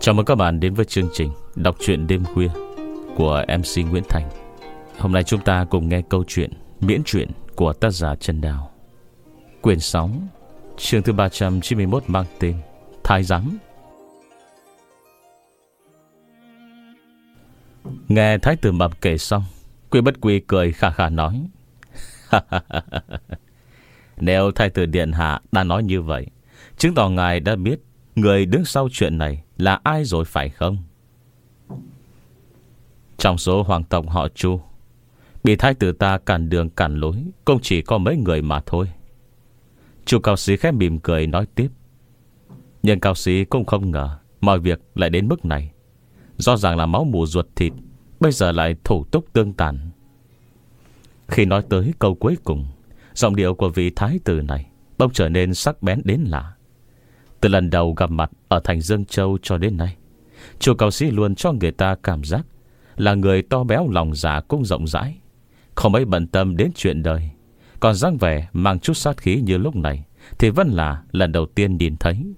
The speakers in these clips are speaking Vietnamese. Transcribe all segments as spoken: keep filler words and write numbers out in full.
Chào mừng các bạn đến với chương trình Đọc truyện đêm khuya của em xê Nguyễn Thành. Hôm nay chúng ta cùng nghe câu chuyện miễn truyện của tác giả Trần Đào. Quyển sáu, chương thứ ba trăm chín mươi mốt mang tên Thái Giám. Nghe Thái tử Mập kể xong, Quy Bất Quy cười khà khà nói: Nếu Thái tử Điện Hạ đã nói như vậy, chứng tỏ ngài đã biết người đứng sau chuyện này là ai rồi phải không? Trong số hoàng tộc họ Chu, bị thái tử ta cản đường cản lối cũng chỉ có mấy người mà thôi. Chu Cao Sĩ khẽ mỉm cười nói tiếp. Nhưng Cao Sĩ cũng không ngờ mọi việc lại đến mức này. Rõ ràng là máu mủ ruột thịt, bây giờ lại thủ túc tương tàn. Khi nói tới câu cuối cùng, giọng điệu của vị thái tử này bỗng trở nên sắc bén đến lạ. Từ lần đầu gặp mặt ở thành Dương Châu cho đến nay, Chu Cao Sĩ luôn cho người ta cảm giác là người to béo lòng dạ cũng rộng rãi, không mấy bận tâm đến chuyện đời. Còn dáng vẻ mang chút sát khí như lúc này thì vẫn là lần đầu tiên nhìn thấy.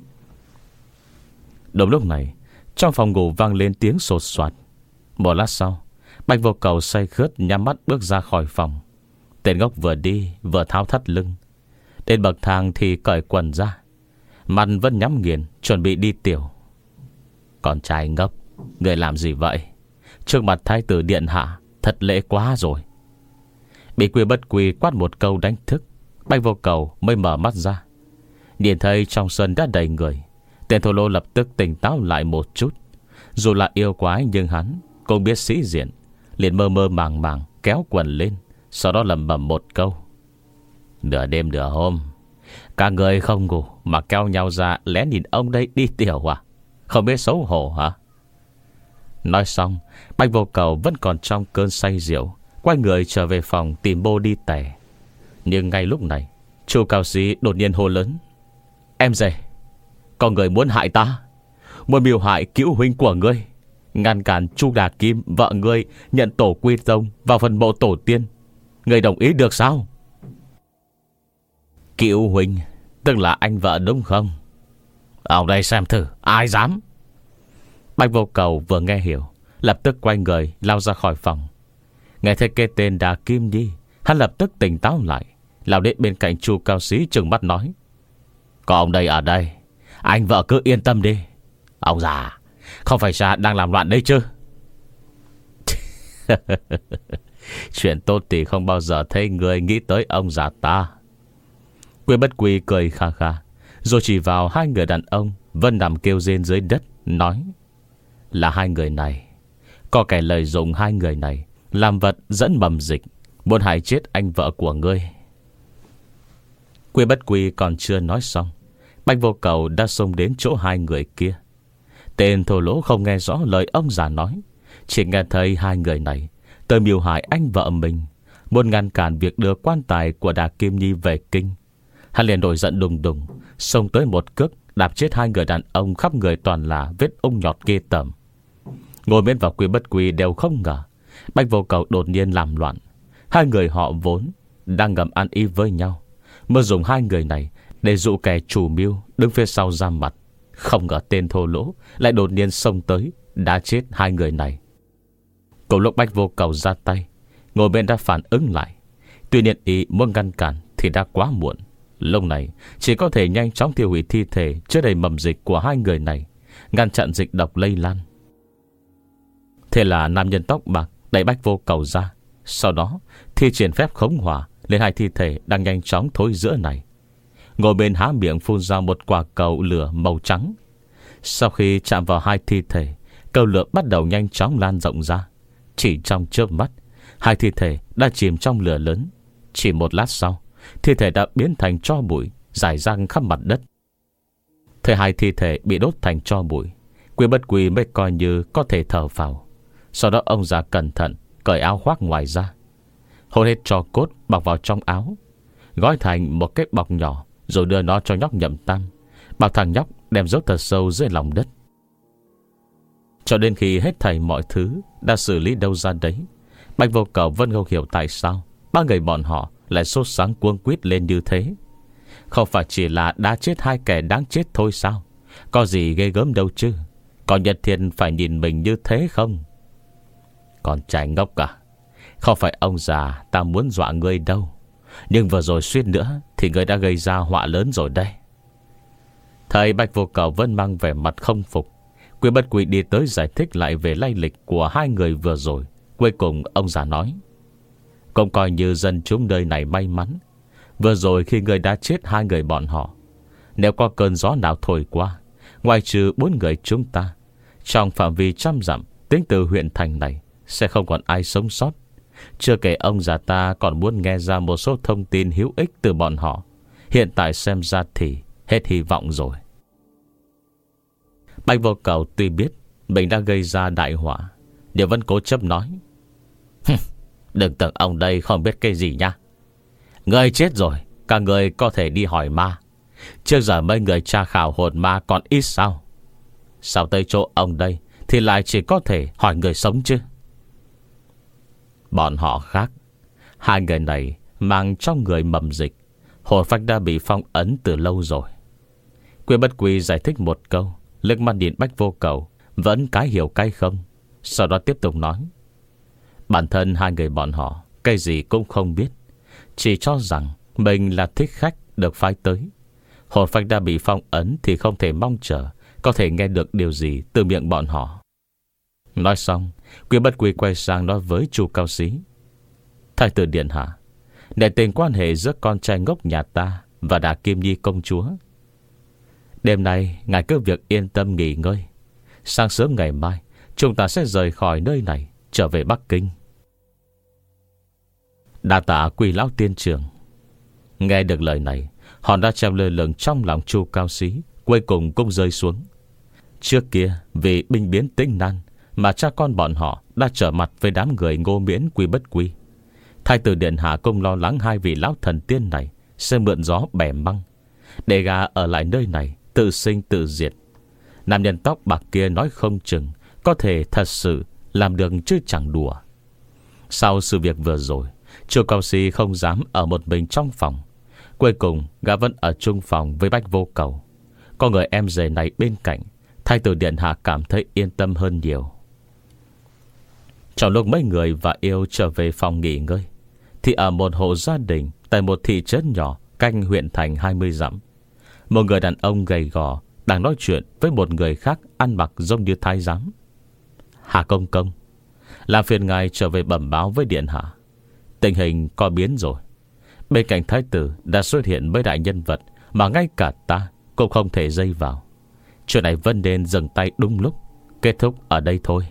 Đúng lúc này, trong phòng ngủ vang lên tiếng sột soạt. Một lát sau, Bạch Vô Cầu say khướt nhắm mắt bước ra khỏi phòng. Tên ngốc vừa đi vừa tháo thắt lưng. Đến bậc thang thì cởi quần ra, mặt vẫn nhắm nghiền chuẩn bị đi tiểu. Con trai ngốc, người làm gì vậy? Trước mặt thái tử điện hạ thật lễ quá rồi. Bị Quy Bất Quy quát một câu đánh thức, Bạch Vô Cầu mới mở mắt ra. Nhìn thấy trong sân đã đầy người, tên thô lô lập tức tỉnh táo lại một chút. Dù là yêu quái nhưng hắn cũng biết sĩ diện, liền mơ mơ màng màng kéo quần lên, sau đó lẩm bẩm một câu: Nửa đêm nửa hôm, cả người không ngủ mà kéo nhau ra lén nhìn ông đây đi tiểu à? Không biết xấu hổ hả? Nói xong, Bạch Vô Cầu vẫn còn trong cơn say rượu, quay người trở về phòng tìm bô đi tè. Nhưng ngay lúc này, Chu Cao Sĩ đột nhiên hô lớn: Em dè, có người muốn hại ta, muốn mưu hại cứu huynh của ngươi, ngăn cản Chu Đà Kim vợ ngươi nhận tổ quy tông vào phần mộ tổ tiên. Ngươi đồng ý được sao? Cứu huynh tức là anh vợ đúng không? Ông đây xem thử, ai dám? Bạch Vô Cầu vừa nghe hiểu, lập tức quay người lao ra khỏi phòng. Nghe thấy cái tên Đà Kim Nhi, hắn lập tức tỉnh táo lại, lao đến bên cạnh Chu Cao Sĩ trừng mắt nói: Có ông đây ở đây, anh vợ cứ yên tâm đi. Ông già, không phải cha đang làm loạn đấy chứ? Chuyện tốt thì không bao giờ thấy người nghĩ tới ông già ta. Quy Bất Quy cười kha kha, rồi chỉ vào hai người đàn ông vẫn nằm kêu rên dưới đất, nói: Là hai người này. Có kẻ lợi dụng hai người này làm vật dẫn mầm dịch, muốn hại chết anh vợ của ngươi. Quy Bất Quy còn chưa nói xong, Bạch Vô Cầu đã xông đến chỗ hai người kia. Tên thô lỗ không nghe rõ lời ông già nói, chỉ nghe thấy hai người này tới mưu hại anh vợ mình, muốn ngăn cản việc đưa quan tài của Đà Kim Nhi về kinh. Hắn liền nổi giận đùng đùng, xông tới một cước đạp chết hai người đàn ông khắp người toàn là vết ung nhọt ghê tởm. Ngồi bên vào Quy Bất Quy đều không ngờ Bạch Vô Cầu đột nhiên làm loạn. Hai người họ vốn đang ngầm ăn ý với nhau, mới dùng hai người này để dụ kẻ chủ mưu đứng phía sau ra mặt. Không ngờ tên thô lỗ lại đột nhiên xông tới đá chết hai người này. Cùng lúc Bạch Vô Cầu ra tay, ngồi bên đã phản ứng lại. Tuy nhiên ý muốn ngăn cản thì đã quá muộn. Lúc này chỉ có thể nhanh chóng tiêu hủy thi thể chứa đầy mầm dịch của hai người này, ngăn chặn dịch độc lây lan. Thế là nam nhân tóc bạc đẩy Bạch Vô Cầu ra, sau đó thi triển phép khống hỏa lên hai thi thể đang nhanh chóng thối rữa này. Ngồi bên há miệng phun ra một quả cầu lửa màu trắng. Sau khi chạm vào hai thi thể, cầu lửa bắt đầu nhanh chóng lan rộng ra. Chỉ trong chớp mắt, hai thi thể đã chìm trong lửa lớn. Chỉ một lát sau, thi thể đã biến thành tro bụi, rải rang khắp mặt đất. Thấy hai thi thể bị đốt thành tro bụi, Quy Bất Quy mới coi như có thể thở phào. Sau đó ông già cẩn thận cởi áo khoác ngoài ra, hôn hết tro cốt bọc vào trong áo, gói thành một cái bọc nhỏ, rồi đưa nó cho nhóc Nhậm Tam, bảo thằng nhóc đem giấu thật sâu dưới lòng đất. Cho đến khi hết thảy mọi thứ đã xử lý đâu ra đấy, Bạch Vô Cầu vẫn không hiểu tại sao ba người bọn họ lại sốt sáng cuống quýt lên như thế. Không phải chỉ là đã chết hai kẻ đáng chết thôi sao? Có gì ghê gớm đâu chứ. Có nhất thiên phải nhìn mình như thế không? Còn trai ngốc à, không phải ông già ta muốn dọa ngươi đâu, nhưng vừa rồi suýt nữa thì ngươi đã gây ra họa lớn rồi đây. Thầy Bạch Vô Cầu vẫn mang vẻ mặt không phục. Quy Bất Quy đi tới giải thích lại về lai lịch của hai người vừa rồi. Cuối cùng ông già nói: cũng coi như dân chúng nơi này may mắn, vừa rồi khi người đã chết hai người bọn họ, nếu có cơn gió nào thổi qua, ngoài trừ bốn người chúng ta, trong phạm vi trăm dặm tính từ huyện thành này sẽ không còn ai sống sót. Chưa kể ông già ta còn muốn nghe ra một số thông tin hữu ích từ bọn họ. Hiện tại xem ra thì hết hy vọng rồi. Bạch Vô Cầu tuy biết mình đã gây ra đại họa, nhưng vẫn cố chấp nói: đừng tưởng ông đây không biết cái gì nha. Người chết rồi, cả người có thể đi hỏi ma. Trước giờ mấy người tra khảo hồn ma còn ít sao? Sao tới chỗ ông đây thì lại chỉ có thể hỏi người sống chứ? Bọn họ khác. Hai người này mang trong người mầm dịch, hồn phách đã bị phong ấn từ lâu rồi. Quy Bất Quy giải thích một câu, liếc mắt nhìn Bạch Vô Cầu, vẫn cái hiểu cái không. Sau đó tiếp tục nói: bản thân hai người bọn họ cái gì cũng không biết, chỉ cho rằng mình là thích khách được phái tới. Hồn phách đã bị phong ấn thì không thể mong chờ có thể nghe được điều gì từ miệng bọn họ. Nói xong, Quy Bất Quy quay sang nói với Chu Cao Xí: thái tử điện hạ, để tình quan hệ giữa con trai ngốc nhà ta và Đà Kim Nhi công chúa. Đêm nay ngài cứ việc yên tâm nghỉ ngơi. Sáng sớm ngày mai chúng ta sẽ rời khỏi nơi này, trở về Bắc Kinh. Đa tạ Quỳ lão tiên trưởng. Nghe được lời này, hòn đá treo lơ lửng trong lòng Chu Cao Xí cuối cùng cũng rơi xuống. Trước kia vì binh biến tinh nan mà cha con bọn họ đã trở mặt với đám người Ngô Miễn Quy Bất Quy. Thái tử điện hạ cũng lo lắng hai vị lão thần tiên này sẽ mượn gió bẻ măng, để gà ở lại nơi này tự sinh tự diệt. Nam nhân tóc bạc kia nói không chừng có thể thật sự làm được chứ chẳng đùa. Sau sự việc vừa rồi, Chu Cao Xí không dám ở một mình trong phòng. Cuối cùng gã vẫn ở chung phòng với Bạch Vô Cầu. Có người em rể này bên cạnh, thái tử điện hạ cảm thấy yên tâm hơn nhiều. Trong lúc mấy người và yêu trở về phòng nghỉ ngơi, thì ở một hộ gia đình tại một thị trấn nhỏ cạnh huyện thành hai mươi dặm, một người đàn ông gầy gò đang nói chuyện với một người khác ăn mặc giống như thái giám. Hà công công, làm phiền ngài trở về bẩm báo với điện hạ, tình hình có biến rồi. Bên cạnh thái tử đã xuất hiện mấy đại nhân vật mà ngay cả ta cũng không thể dây vào. Chuyện này vẫn nên dừng tay đúng lúc, kết thúc ở đây thôi.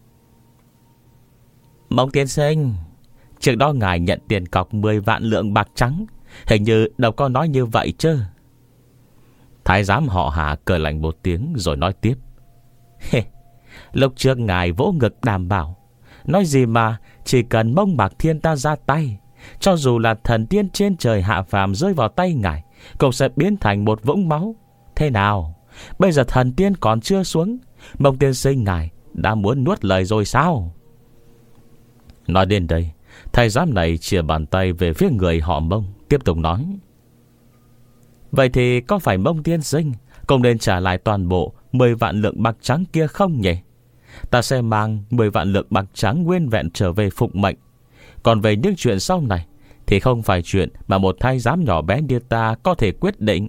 Mông tiên sinh, trước đó ngài nhận tiền cọc mười vạn lượng bạc trắng, hình như đâu có nói như vậy chứ. Thái giám họ Hà cười lạnh một tiếng rồi nói tiếp: lúc trước ngài vỗ ngực đảm bảo, nói gì mà chỉ cần Mông Mạc Thiên ta ra tay, cho dù là thần tiên trên trời hạ phàm rơi vào tay ngài cũng sẽ biến thành một vũng máu. Thế nào, bây giờ thần tiên còn chưa xuống, Mông tiên sinh ngài đã muốn nuốt lời rồi sao? Nói đến đây, thái giám này chìa bàn tay về phía người họ Mông, tiếp tục nói: vậy thì có phải Mông tiên sinh cũng nên trả lại toàn bộ mười vạn lượng bạc trắng kia không nhỉ? Ta sẽ mang mười vạn lượng bạc trắng nguyên vẹn trở về phục mệnh. Còn về những chuyện sau này thì không phải chuyện mà một thái giám nhỏ bé như ta có thể quyết định.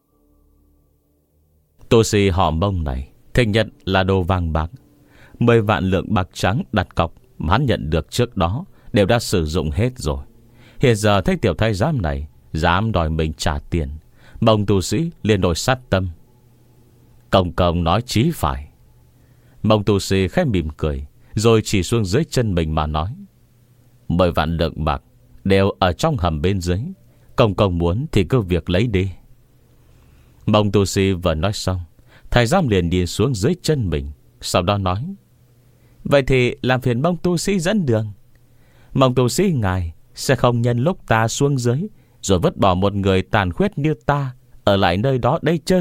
Tu sĩ họ Mông này thích nhận là đồ vàng bạc. Mười vạn lượng bạc trắng đặt cọc mà hắn nhận được trước đó đều đã sử dụng hết rồi. Hiện giờ thấy tiểu thái giám này dám đòi mình trả tiền, Mông tu sĩ liền nổi sát tâm. Công công nói chí phải. Mông tu sĩ khẽ mỉm cười, rồi chỉ xuống dưới chân mình mà nói: mười vạn lượng bạc đều ở trong hầm bên dưới, công công muốn thì cứ việc lấy đi. Mông tu sĩ vừa nói xong, thái giám liền nhìn xuống dưới chân mình, sau đó nói: vậy thì làm phiền Mông tu sĩ dẫn đường. Mông tu sĩ ngài sẽ không nhân lúc ta xuống dưới rồi vứt bỏ một người tàn khuyết như ta ở lại nơi đó đây chứ?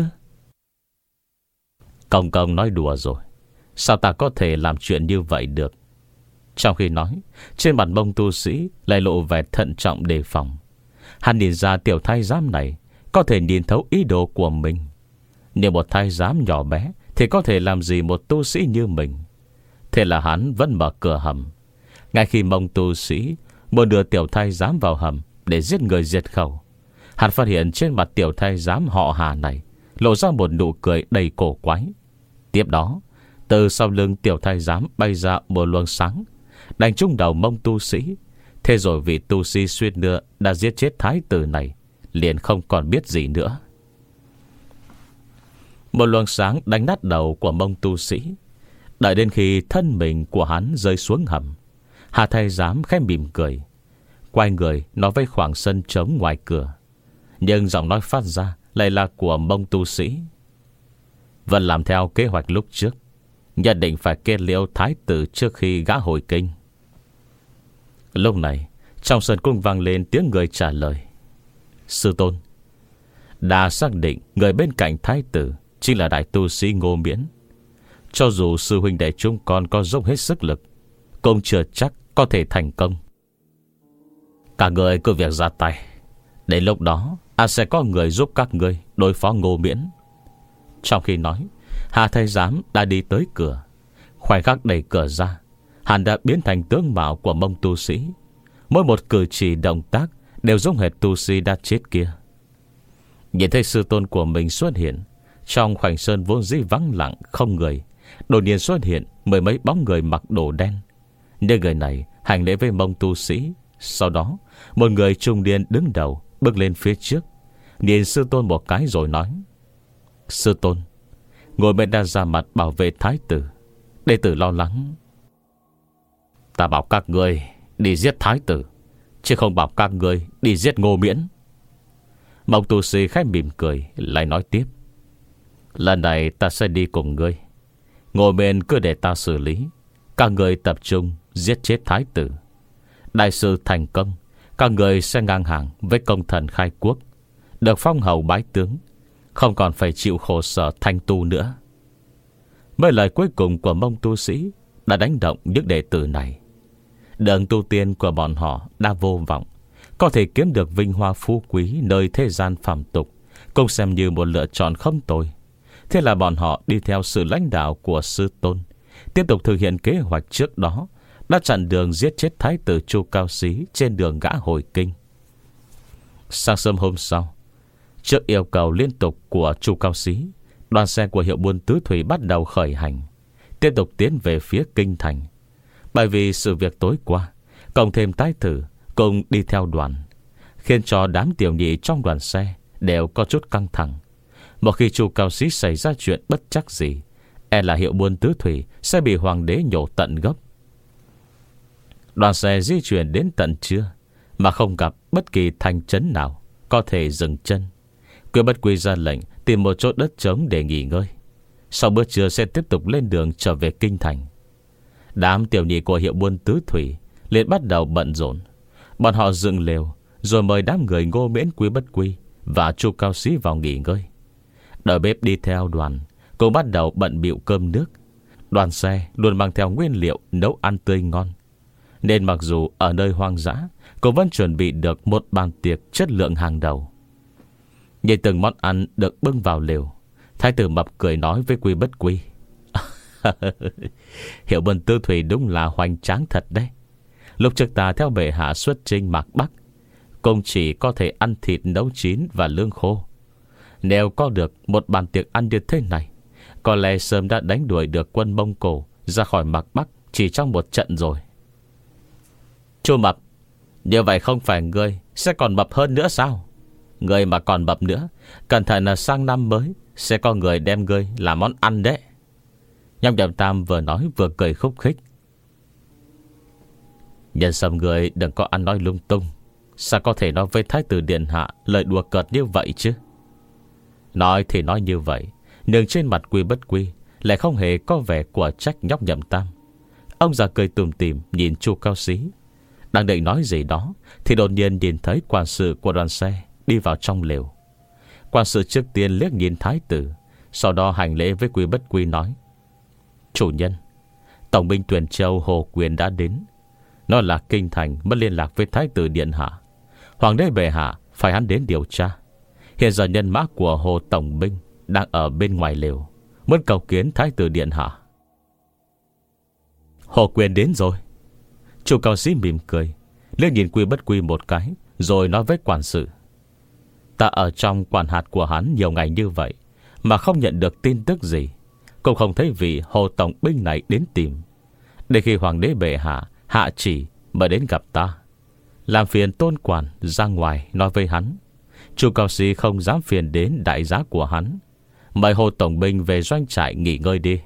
Công công nói đùa rồi, sao ta có thể làm chuyện như vậy được? Trong khi nói, trên mặt Mông tu sĩ lại lộ vẻ thận trọng đề phòng. Hắn nhìn ra tiểu thái giám này có thể nhìn thấu ý đồ của mình. Nếu một thái giám nhỏ bé thì có thể làm gì một tu sĩ như mình. Thế là hắn vẫn mở cửa hầm. Ngay khi Mông tu sĩ muốn đưa tiểu thái giám vào hầm để giết người diệt khẩu, hắn phát hiện trên mặt tiểu thái giám họ Hà này lộ ra một nụ cười đầy cổ quái. Tiếp đó, từ sau lưng tiểu thái giám bay ra một luồng sáng, đánh trúng đầu Mông tu sĩ. Thế rồi vị tu sĩ suýt nữa đã giết chết thái tử này liền không còn biết gì nữa. Một luồng sáng đánh nát đầu của Mông tu sĩ. Đợi đến khi thân mình của hắn rơi xuống hầm, Hà thái giám khẽ mỉm cười, quay người nói với khoảng sân trống ngoài cửa. Nhưng giọng nói phát ra lại là của Mông tu sĩ: vẫn làm theo kế hoạch lúc trước, nhất định phải kết liễu thái tử trước khi gã hồi kinh. Lúc này trong sân cung vang lên tiếng người trả lời: sư tôn, đã xác định người bên cạnh thái tử chính là đại tu sĩ Ngô Miễn. Cho dù sư huynh đệ chúng con có dốc hết sức lực, cũng chưa chắc có thể thành công. Cả người cứ việc ra tay, đến lúc đó à sẽ có người giúp các người đối phó Ngô Miễn. Trong khi nói, Hà thái giám đã đi tới cửa. Khoảnh khắc đẩy cửa ra, hắn đã biến thành tướng mạo của Mông tu sĩ. Mỗi một cử chỉ động tác đều giống hệt tu sĩ đã chết kia. Nhìn thấy sư tôn của mình xuất hiện, trong khoảnh sơn vốn dĩ vắng lặng không người, đột nhiên xuất hiện mười mấy bóng người mặc đồ đen. Những người này hành lễ với Mông tu sĩ. Sau đó một người trung niên đứng đầu bước lên phía trước, nhìn sư tôn một cái rồi nói: sư tôn, Ngô Miễn đã ra mặt bảo vệ thái tử, đệ tử lo lắng. Ta bảo các ngươi đi giết thái tử, chứ không bảo các ngươi đi giết Ngô Miễn. Mông tu sĩ khẽ mỉm cười lại nói tiếp: lần này ta sẽ đi cùng ngươi. Ngô Miễn cứ để ta xử lý, các ngươi tập trung giết chết thái tử. Đại sự thành công, các người sẽ ngang hàng với công thần khai quốc, được phong hầu bái tướng, không còn phải chịu khổ sở thanh tu nữa. Mấy lời cuối cùng của Mông tu sĩ đã đánh động những đệ tử này. Đường tu tiên của bọn họ đã vô vọng, có thể kiếm được vinh hoa phú quý nơi thế gian phàm tục cũng xem như một lựa chọn không tồi. Thế là bọn họ đi theo sự lãnh đạo của sư tôn, tiếp tục thực hiện kế hoạch trước đó, đã chặn đường giết chết thái tử Chu Cao Xí trên đường gã hồi kinh. Sáng sớm hôm sau, trước yêu cầu liên tục của Chu Cao Xí, đoàn xe của hiệu buôn tứ thủy bắt đầu khởi hành, tiếp tục tiến về phía kinh thành. Bởi vì sự việc tối qua, cộng thêm thái tử cùng đi theo đoàn, khiến cho đám tiểu nhị trong đoàn xe đều có chút căng thẳng. Một khi Chu Cao Xí xảy ra chuyện bất chắc gì, e là hiệu buôn tứ thủy sẽ bị hoàng đế nhổ tận gốc. Đoàn xe di chuyển đến tận trưa mà không gặp bất kỳ thành trấn nào có thể dừng chân. Quy Bất Quy ra lệnh tìm một chỗ đất trống để nghỉ ngơi. Sau bữa trưa sẽ tiếp tục lên đường trở về kinh thành. Đám tiểu nhị của hiệu buôn tứ thủy liền bắt đầu bận rộn. Bọn họ dựng lều, rồi mời đám người Ngô Miễn, Quy Bất Quy và Chu Cao Xí vào nghỉ ngơi. Đợi bếp đi theo đoàn cũng bắt đầu bận bịu cơm nước. Đoàn xe luôn mang theo nguyên liệu nấu ăn tươi ngon, nên mặc dù ở nơi hoang dã, cô vẫn chuẩn bị được một bàn tiệc chất lượng hàng đầu. Nhìn từng món ăn được bưng vào lều, thái tử mập cười nói với Quy Bất Quy: hiệu buôn tư thủy đúng là hoành tráng thật đấy. Lúc trước ta theo bệ hạ xuất chinh mạc Bắc, cũng chỉ có thể ăn thịt nấu chín và lương khô. Nếu có được một bàn tiệc ăn như thế này, có lẽ sớm đã đánh đuổi được quân Mông Cổ ra khỏi mạc Bắc chỉ trong một trận rồi. Chu mập, như vậy không phải ngươi sẽ còn mập hơn nữa sao? Ngươi mà còn mập nữa, cẩn thận là sang năm mới sẽ có người đem ngươi làm món ăn đấy. Nhâm Nhậm Tam vừa nói vừa cười khúc khích: nhân sâm ngươi đừng có ăn nói lung tung. Sao có thể nói với thái tử điện hạ lời đùa cợt như vậy chứ? Nói thì nói như vậy, nhưng trên mặt Quy Bất Quy lại không hề có vẻ của trách nhóc Nhậm Tam. Ông già cười tủm tỉm nhìn Chu Cao Xí, đang định nói gì đó thì đột nhiên nhìn thấy quản sự của đoàn xe đi vào trong lều. Quản sự trước tiên liếc nhìn thái tử, sau đó hành lễ với Quy Bất Quy nói: chủ nhân, tổng binh Tuyền Châu Hồ Quyền đã đến. Nó là kinh thành mất liên lạc với thái tử điện hạ. Hoàng đế bệ hạ phải hắn đến điều tra. Hiện giờ nhân mã của Hồ tổng binh đang ở bên ngoài lều, muốn cầu kiến thái tử điện hạ. Hồ Quyền đến rồi. Chu Cao Sĩ mỉm cười, liếc nhìn Quy Bất Quy một cái, rồi nói với quản sự: Ta ở trong quản hạt của hắn nhiều ngày như vậy mà không nhận được tin tức gì, cũng không thấy vị Hồ tổng binh này đến tìm. Để khi hoàng đế bệ hạ hạ chỉ mới đến gặp ta, làm phiền Tôn quản ra ngoài nói với hắn. Chu Cao Sĩ không dám phiền đến đại giá của hắn, mời Hồ tổng binh về doanh trại nghỉ ngơi đi.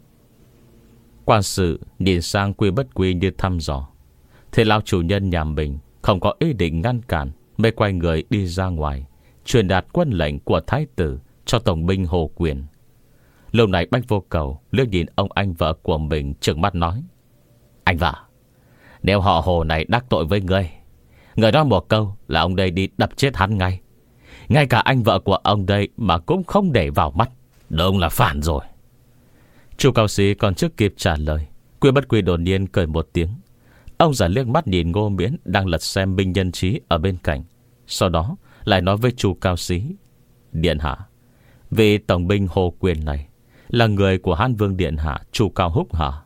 Quan sự nhìn sang Quy Bất Quy như thăm dò. Thế lão chủ nhân nhà mình không có ý định ngăn cản, mới quay người đi ra ngoài, truyền đạt quân lệnh của thái tử cho tổng binh Hồ Quyền. Lúc này Bách Vô Cầu liếc nhìn ông anh vợ của mình, trừng mắt nói: Anh vợ, nếu họ Hồ này đắc tội với ngươi, người nói một câu là ông đây đi đập chết hắn ngay. Ngay cả anh vợ của ông đây mà cũng không để vào mắt, đúng là phản rồi. Chu Cao Sĩ còn chưa kịp trả lời, Quy Bất Quy đột nhiên cười một tiếng. Ông già liếc mắt nhìn Ngô Miễn đang lật xem binh nhân trí ở bên cạnh, sau đó lại nói với Chu Cao Sĩ: Điện hạ, vị tổng binh Hồ Quyền này là người của Hán Vương điện hạ Chu Cao Húc hả?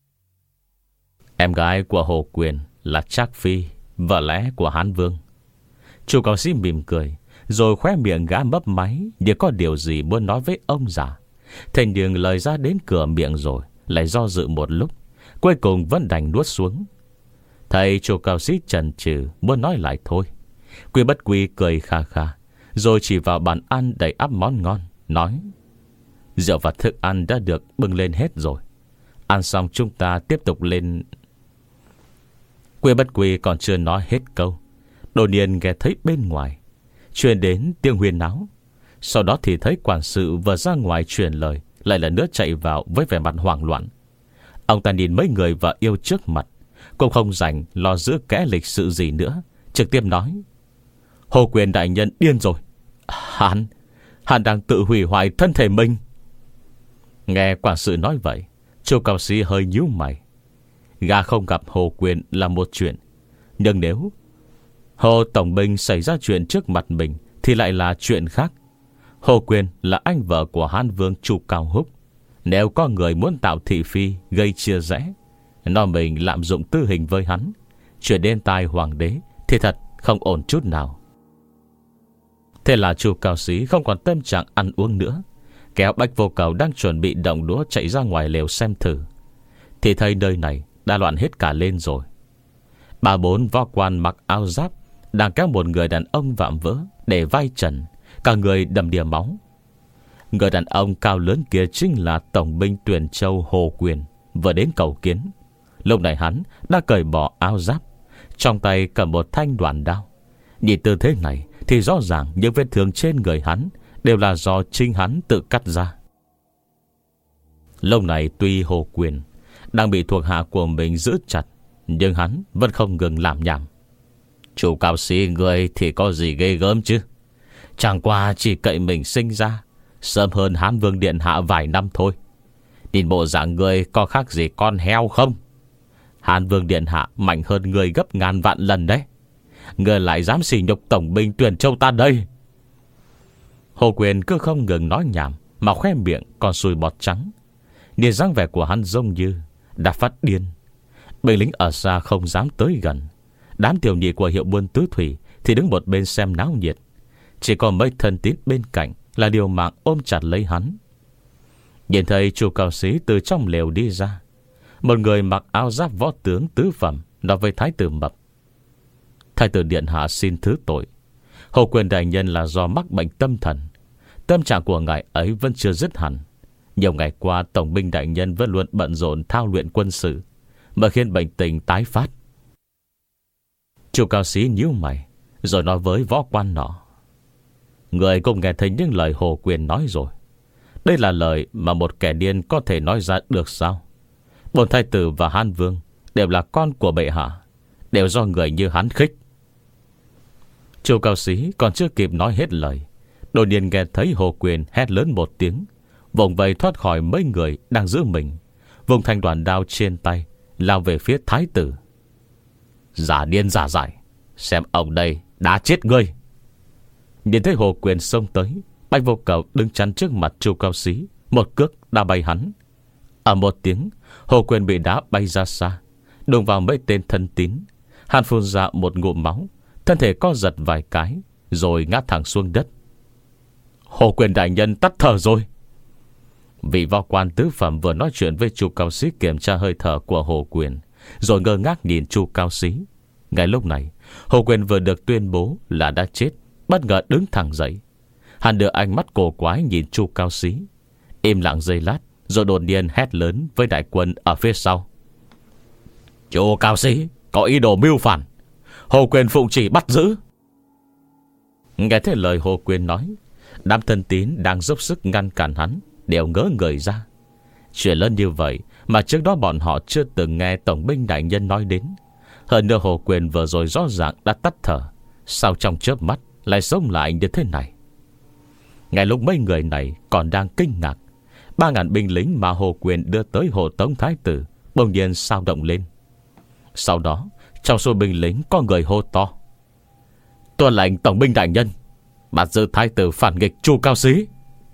Em gái của Hồ Quyền là Trác Phi, vợ lẽ của Hán Vương. Chu Cao Sĩ mỉm cười, rồi khóe miệng gã mấp máy như có điều gì muốn nói với ông già. Thế nhưng lời ra đến cửa miệng rồi lại do dự một lúc, cuối cùng vẫn đành nuốt xuống. Thầy Chu Cao Sĩ chần chừ muốn nói lại thôi. Quy Bất Quy cười kha kha, rồi chỉ vào bàn ăn đầy ắp món ngon, nói: Rượu và thức ăn đã được bưng lên hết rồi, ăn xong chúng ta tiếp tục lên. Quy Bất Quy còn chưa nói hết câu, đột nhiên nghe thấy bên ngoài truyền đến tiếng huyên náo. Sau đó thì thấy quản sự vừa ra ngoài truyền lời, lại lần nữa chạy vào với vẻ mặt hoảng loạn. Ông ta nhìn mấy người vợ yêu trước mặt, cũng không rảnh lo giữ kẽ lịch sự gì nữa, trực tiếp nói: Hồ Quyền đại nhân điên rồi. Hắn Hắn đang tự hủy hoại thân thể mình. Nghe quản sự nói vậy, Chu Cao Sĩ hơi nhíu mày. Gã không gặp Hồ Quyền là một chuyện, nhưng nếu Hồ tổng binh xảy ra chuyện trước mặt mình thì lại là chuyện khác. Hồ Quyền là anh vợ của Hán Vương Chu Cao Húc. Nếu có người muốn tạo thị phi, gây chia rẽ, nó mình lạm dụng tư hình với hắn, chuyển đến tai hoàng đế, thì thật không ổn chút nào. Thế là Chu Cao Sĩ không còn tâm trạng ăn uống nữa, kéo Bách Vô Cầu đang chuẩn bị động đũa chạy ra ngoài lều xem thử, thì thấy nơi này đã loạn hết cả lên rồi. Ba bốn võ quan mặc áo giáp đang kéo một người đàn ông vạm vỡ để vai trần, cả người đầm đìa máu. Người đàn ông cao lớn kia chính là tổng binh Tuyền Châu Hồ Quyền, vừa đến cầu kiến. Lúc này hắn đã cởi bỏ áo giáp, trong tay cầm một thanh đoàn đao. Nhìn tư thế này thì rõ ràng những vết thương trên người hắn đều là do chính hắn tự cắt ra. Lúc này tuy Hồ Quyền đang bị thuộc hạ của mình giữ chặt, nhưng hắn vẫn không ngừng làm nhảm. Chu Cao Sĩ người thì có gì ghê gớm chứ? Chẳng qua chỉ cậy mình sinh ra sớm hơn Hán Vương điện hạ vài năm thôi. Nhìn bộ dạng người có khác gì con heo không? Hán Vương điện hạ mạnh hơn người gấp ngàn vạn lần đấy. Người lại dám sỉ nhục tổng binh Tuyền Châu ta đây. Hồ Quyền cứ không ngừng nói nhảm, mà khoe miệng còn sùi bọt trắng. Nhìn dáng vẻ của hắn giống như đã phát điên. Binh lính ở xa không dám tới gần. Đám tiểu nhị của hiệu buôn tứ thủy thì đứng một bên xem náo nhiệt. Chỉ có mấy thân tín bên cạnh là điều mạng ôm chặt lấy hắn. Nhìn thấy Chu Cao Sĩ từ trong lều đi ra, một người mặc áo giáp võ tướng tứ phẩm nói với Thái tử Mập: Thái tử điện hạ xin thứ tội, Hồ Quyền đại nhân là do mắc bệnh tâm thần. Tâm trạng của ngài ấy vẫn chưa dứt hẳn. Nhiều ngày qua tổng binh đại nhân vẫn luôn bận rộn thao luyện quân sự, mà khiến bệnh tình tái phát. Chu Cao Sĩ nhíu mày, rồi nói với võ quan nọ: Người cũng nghe thấy những lời Hồ Quyền nói rồi. Đây là lời mà một kẻ điên có thể nói ra được sao? Bổn thái tử và Hán Vương đều là con của bệ hạ, đều do người như hắn khích. Chu Cao Sĩ còn chưa kịp nói hết lời, đột nhiên nghe thấy Hồ Quyền hét lớn một tiếng, vùng vây thoát khỏi mấy người đang giữ mình, vùng thanh đoàn đao trên tay lao về phía thái tử. Giả điên giả dại, xem ông đây đã chết ngươi. Nhìn thấy Hồ Quyền xông tới, Bách Vô Cầu đứng chắn trước mặt Chu Cao Sĩ, một cước đá bay hắn. Ở một tiếng, Hồ Quyền bị đá bay ra xa, đụng vào mấy tên thân tín. Hắn phun ra một ngụm máu, thân thể co giật vài cái, rồi ngã thẳng xuống đất. Hồ Quyền đại nhân tắt thở rồi. Vị võ quan tứ phẩm vừa nói chuyện với Chu Cao Sĩ kiểm tra hơi thở của Hồ Quyền, rồi ngơ ngác nhìn Chu Cao Sĩ. Ngay lúc này, Hồ Quyền vừa được tuyên bố là đã chết, bất ngờ đứng thẳng dậy. Hắn đưa ánh mắt cổ quái nhìn Chu Cao Sĩ, im lặng giây lát, rồi đột nhiên hét lớn với đại quân ở phía sau: Chu Cao Sĩ có ý đồ mưu phản, Hồ Quyền phụng chỉ bắt giữ. Nghe thấy lời Hồ Quyền nói, đám thân tín đang dốc sức ngăn cản hắn đều ngỡ người ra. Chuyện lớn như vậy mà trước đó bọn họ chưa từng nghe tổng binh đại nhân nói đến. Hơn nữa Hồ Quyền vừa rồi rõ ràng đã tắt thở, sao trong chớp mắt lại sống lại như thế này? Ngay lúc mấy người này còn đang kinh ngạc, Ba ngàn binh lính mà Hồ Quyền đưa tới hộ tống thái tử bỗng nhiên sao động lên. Sau đó, trong số binh lính có người hô to: Tuân lệnh tổng binh đại nhân, bắt giữ thái tử phản nghịch Chu Cao Sĩ.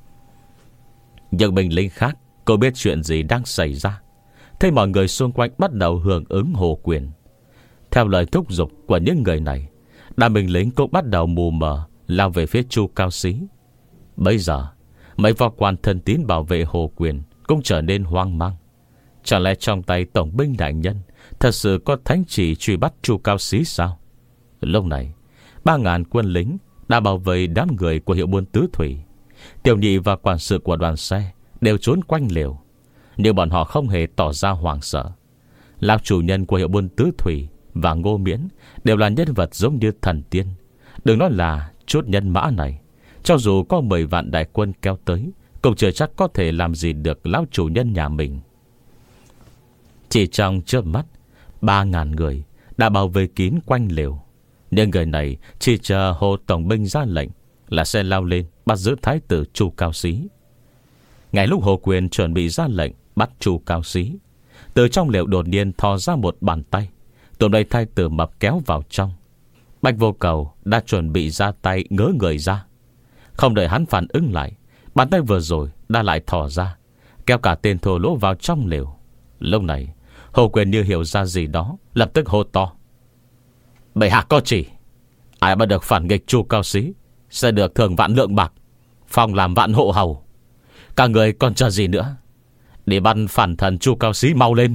Những binh lính khác có biết chuyện gì đang xảy ra, thấy mọi người xung quanh bắt đầu hưởng ứng Hồ Quyền. Theo lời thúc giục của những người này, đám binh lính cũng bắt đầu mù mờ lao về phía Chu Cao Sĩ. Bây giờ, mấy võ quan thân tín bảo vệ Hồ Quyền cũng trở nên hoang mang. Chẳng lẽ trong tay tổng binh đại nhân thật sự có thánh chỉ truy bắt Chu Cao Sĩ sao? Lúc này, ba ngàn quân lính đã bảo vệ đám người của hiệu buôn tứ thủy. Tiểu nhị và quản sự của đoàn xe đều trốn quanh lều, nhưng bọn họ không hề tỏ ra hoảng sợ. Lão chủ nhân của hiệu buôn tứ thủy và Ngô Miễn đều là nhân vật giống như thần tiên. Đừng nói là chút nhân mã này, cho dù có mười vạn đại quân kéo tới, cũng chưa chắc có thể làm gì được lão chủ nhân nhà mình. Chỉ trong chớp mắt, ba ngàn người đã bảo vệ kín quanh lều. Nhưng người này chỉ chờ Hồ tổng binh ra lệnh là sẽ lao lên bắt giữ thái tử Chu Cao Sĩ. Ngay lúc Hồ Quyền chuẩn bị ra lệnh bắt Chu Cao Sĩ, từ trong lều đột nhiên thò ra một bàn tay, tụm lấy thái tử mập kéo vào trong. Bạch Vô Cầu đã chuẩn bị ra tay ngớ người ra. Không đợi hắn phản ứng lại, bàn tay vừa rồi đã lại thò ra, kéo cả tên thô lỗ vào trong lều. Lúc này, Hồ Quyền như hiểu ra gì đó, lập tức hô to: Bệ hạ có chỉ, ai mà được phản nghịch Chu Cao Sĩ sẽ được thưởng vạn lượng bạc, phong làm vạn hộ hầu. Cả người còn chờ gì nữa, để bắt phản thần Chu Cao Sĩ mau lên.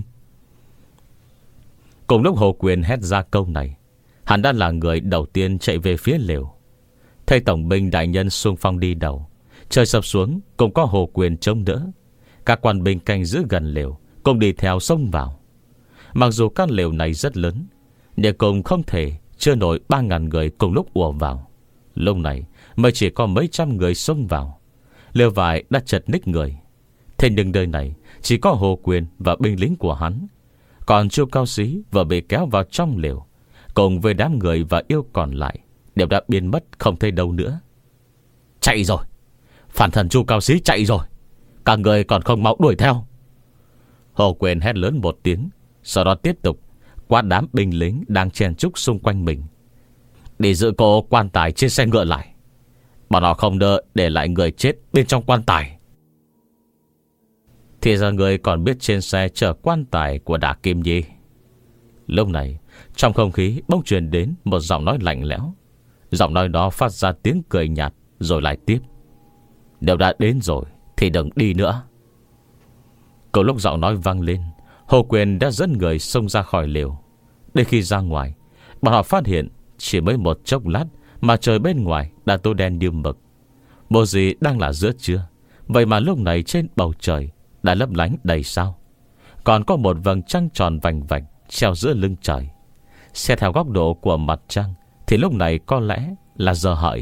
Cùng lúc Hồ Quyền hét ra câu này, hắn đã là người đầu tiên chạy về phía lều. Thấy tổng binh đại nhân xung phong đi đầu, trời sập xuống cũng có Hồ Quyền chống đỡ. Các quan binh canh giữ gần lều cũng đi theo xông vào. Mặc dù căn lều này rất lớn, nhưng cũng không thể chưa nổi ba ngàn người cùng lúc ùa vào. Lúc này mới chỉ có mấy trăm người xông vào. Lều vải đã chật ních người. Thế nhưng nơi này chỉ có Hồ Quyền và binh lính của hắn. Còn Chu Cao Sĩ vừa bị kéo vào trong lều, cùng với đám người và yêu còn lại đều đã biến mất không thấy đâu nữa. Chạy rồi, phản thần Chu Cao Sĩ chạy rồi, cả người còn không mau đuổi theo. Hồ Quyền hét lớn một tiếng, sau đó tiếp tục quát đám binh lính đang chen chúc xung quanh mình: Đi giữ cô quan tài trên xe ngựa lại, bọn họ không đỡ để lại người chết bên trong quan tài. Thì ra người còn biết trên xe chở quan tài của Đả Kim Nhi. Lúc này, trong không khí bỗng truyền đến một giọng nói lạnh lẽo. Giọng nói đó phát ra tiếng cười nhạt, rồi lại tiếp: Nếu đã đến rồi thì đừng đi nữa. Cùng lúc giọng nói vang lên, Hồ Quyền đã dẫn người xông ra khỏi lều. Đến khi ra ngoài, bọn họ phát hiện chỉ mới một chốc lát mà trời bên ngoài đã tối đen như mực. Bộ gì đang là giữa trưa, vậy mà lúc này trên bầu trời đã lấp lánh đầy sao. Còn có một vầng trăng tròn vành vạch treo giữa lưng trời. Xét theo góc độ của mặt trăng thì lúc này có lẽ là giờ hợi.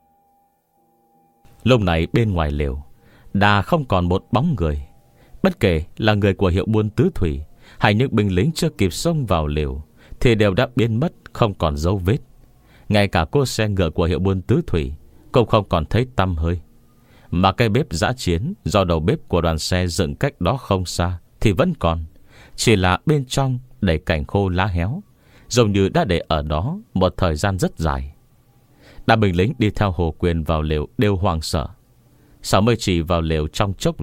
Lúc này bên ngoài lều đã không còn một bóng người. Bất kể là người của hiệu buôn tứ thủy hay những binh lính chưa kịp xông vào lều thì đều đã biến mất không còn dấu vết. Ngay cả cô xe ngựa của hiệu buôn tứ thủy cũng không còn thấy tăm hơi. Mà cây bếp dã chiến do đầu bếp của đoàn xe dựng cách đó không xa thì vẫn còn, chỉ là bên trong đầy cảnh khô lá héo, giống như đã để ở đó một thời gian rất dài. Đám binh lính đi theo Hồ Quyền vào lều đều hoang sợ. Sao mới chỉ vào lều trong chốc lát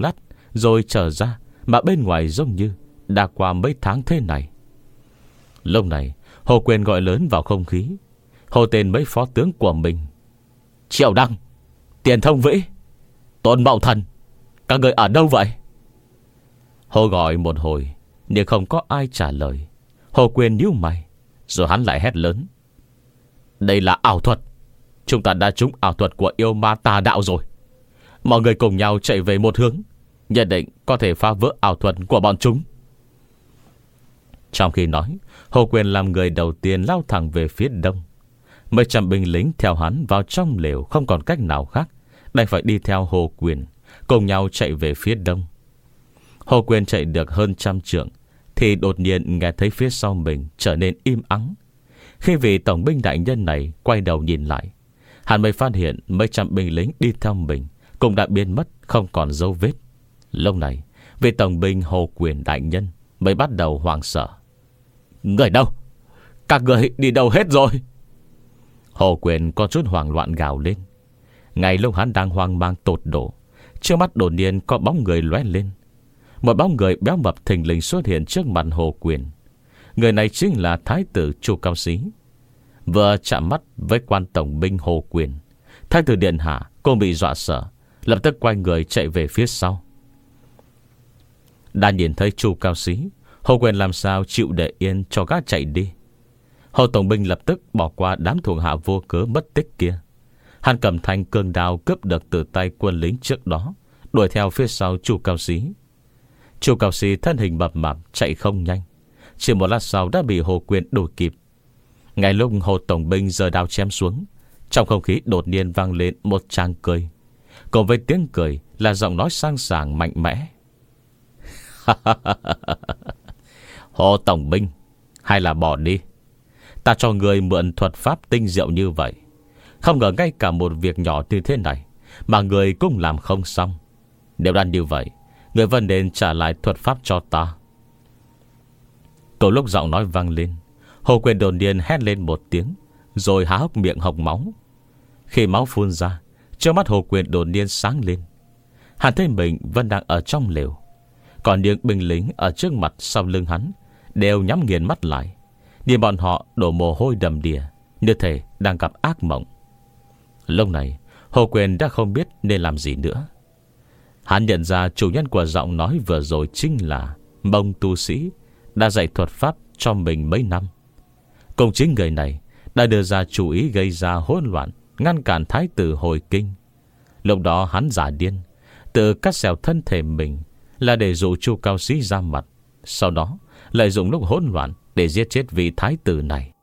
rồi trở ra, mà bên ngoài giống như đã qua mấy tháng thế này. Lúc này Hồ Quyền gọi lớn vào không khí, hô tên mấy phó tướng của mình: Triệu Đăng, Tiền Thông Vĩ, Tôn Mậu Thần, các người ở đâu vậy? Hồ gọi một hồi nhưng không có ai trả lời. Hồ Quyền nhíu mày, rồi hắn lại hét lớn: Đây là ảo thuật. Chúng ta đã trúng ảo thuật của yêu ma tà đạo rồi. Mọi người cùng nhau chạy về một hướng, nhất định có thể phá vỡ ảo thuật của bọn chúng. Trong khi nói, Hồ Quyền làm người đầu tiên lao thẳng về phía đông. Mấy trăm binh lính theo hắn vào trong lều, không còn cách nào khác, đành phải đi theo Hồ Quyền, cùng nhau chạy về phía đông. Hồ Quyền chạy được hơn trăm trượng thì đột nhiên nghe thấy phía sau mình trở nên im ắng. Khi vị tổng binh đại nhân này quay đầu nhìn lại, hắn mới phát hiện mấy trăm binh lính đi theo mình cũng đã biến mất, không còn dấu vết. Lúc này vị tổng binh Hồ Quyền đại nhân mới bắt đầu hoảng sợ: Người đâu? Các người đi đâu hết rồi? Hồ Quyền có chút hoảng loạn gào lên. Ngay lúc hắn đang hoang mang tột độ, trước mắt đột nhiên có bóng người lóe lên. Một bóng người béo mập thình lình xuất hiện trước mặt Hồ Quyền. Người này chính là Thái tử Chu Cao Xí. Vừa chạm mắt với quan tổng binh Hồ Quyền, Thái tử điện hạ cô bị dọa sợ, lập tức quay người chạy về phía sau. Đã nhìn thấy Chu Cao Xí, Hồ Quyền làm sao chịu để yên cho gã chạy đi. Hồ tổng binh lập tức bỏ qua đám thuộc hạ vô cớ mất tích kia. Hắn cầm thanh cương đao cướp được từ tay quân lính trước đó, đuổi theo phía sau Chu Cao Xí. Chu Cao Xí thân hình mập mạp chạy không nhanh, chỉ một lát sau đã bị Hồ Quyền đuổi kịp. Ngay lúc Hồ tổng binh giơ đao chém xuống, trong không khí đột nhiên vang lên một tràng cười. Cùng với tiếng cười là giọng nói sang sảng mạnh mẽ: Hồ tổng binh, hay là bỏ đi. Ta cho người mượn thuật pháp tinh diệu như vậy, không ngờ ngay cả một việc nhỏ như thế này mà người cũng làm không xong. Nếu đã như vậy, người vẫn nên trả lại thuật pháp cho ta. Cầu lúc giọng nói vang lên, Hồ Quyền đột nhiên hét lên một tiếng, rồi há hốc miệng hộc máu. Khi máu phun ra, trước mắt Hồ Quyền đột nhiên sáng lên. Hắn thấy mình vẫn đang ở trong lều, còn những binh lính ở trước mặt sau lưng hắn đều nhắm nghiền mắt lại, nhìn bọn họ đổ mồ hôi đầm đìa, như thể đang gặp ác mộng. Lúc này Hồ Quyền đã không biết nên làm gì nữa. Hắn nhận ra chủ nhân của giọng nói vừa rồi chính là Mông tu sĩ đã dạy thuật pháp cho mình mấy năm. Cùng chính người này đã đưa ra chủ ý gây ra hỗn loạn, ngăn cản thái tử hồi kinh. Lúc đó hắn giả điên, tự cắt xẻo thân thể mình là để dụ Chu Cao Xí ra mặt, sau đó lợi dụng lúc hỗn loạn để giết chết vị thái tử này.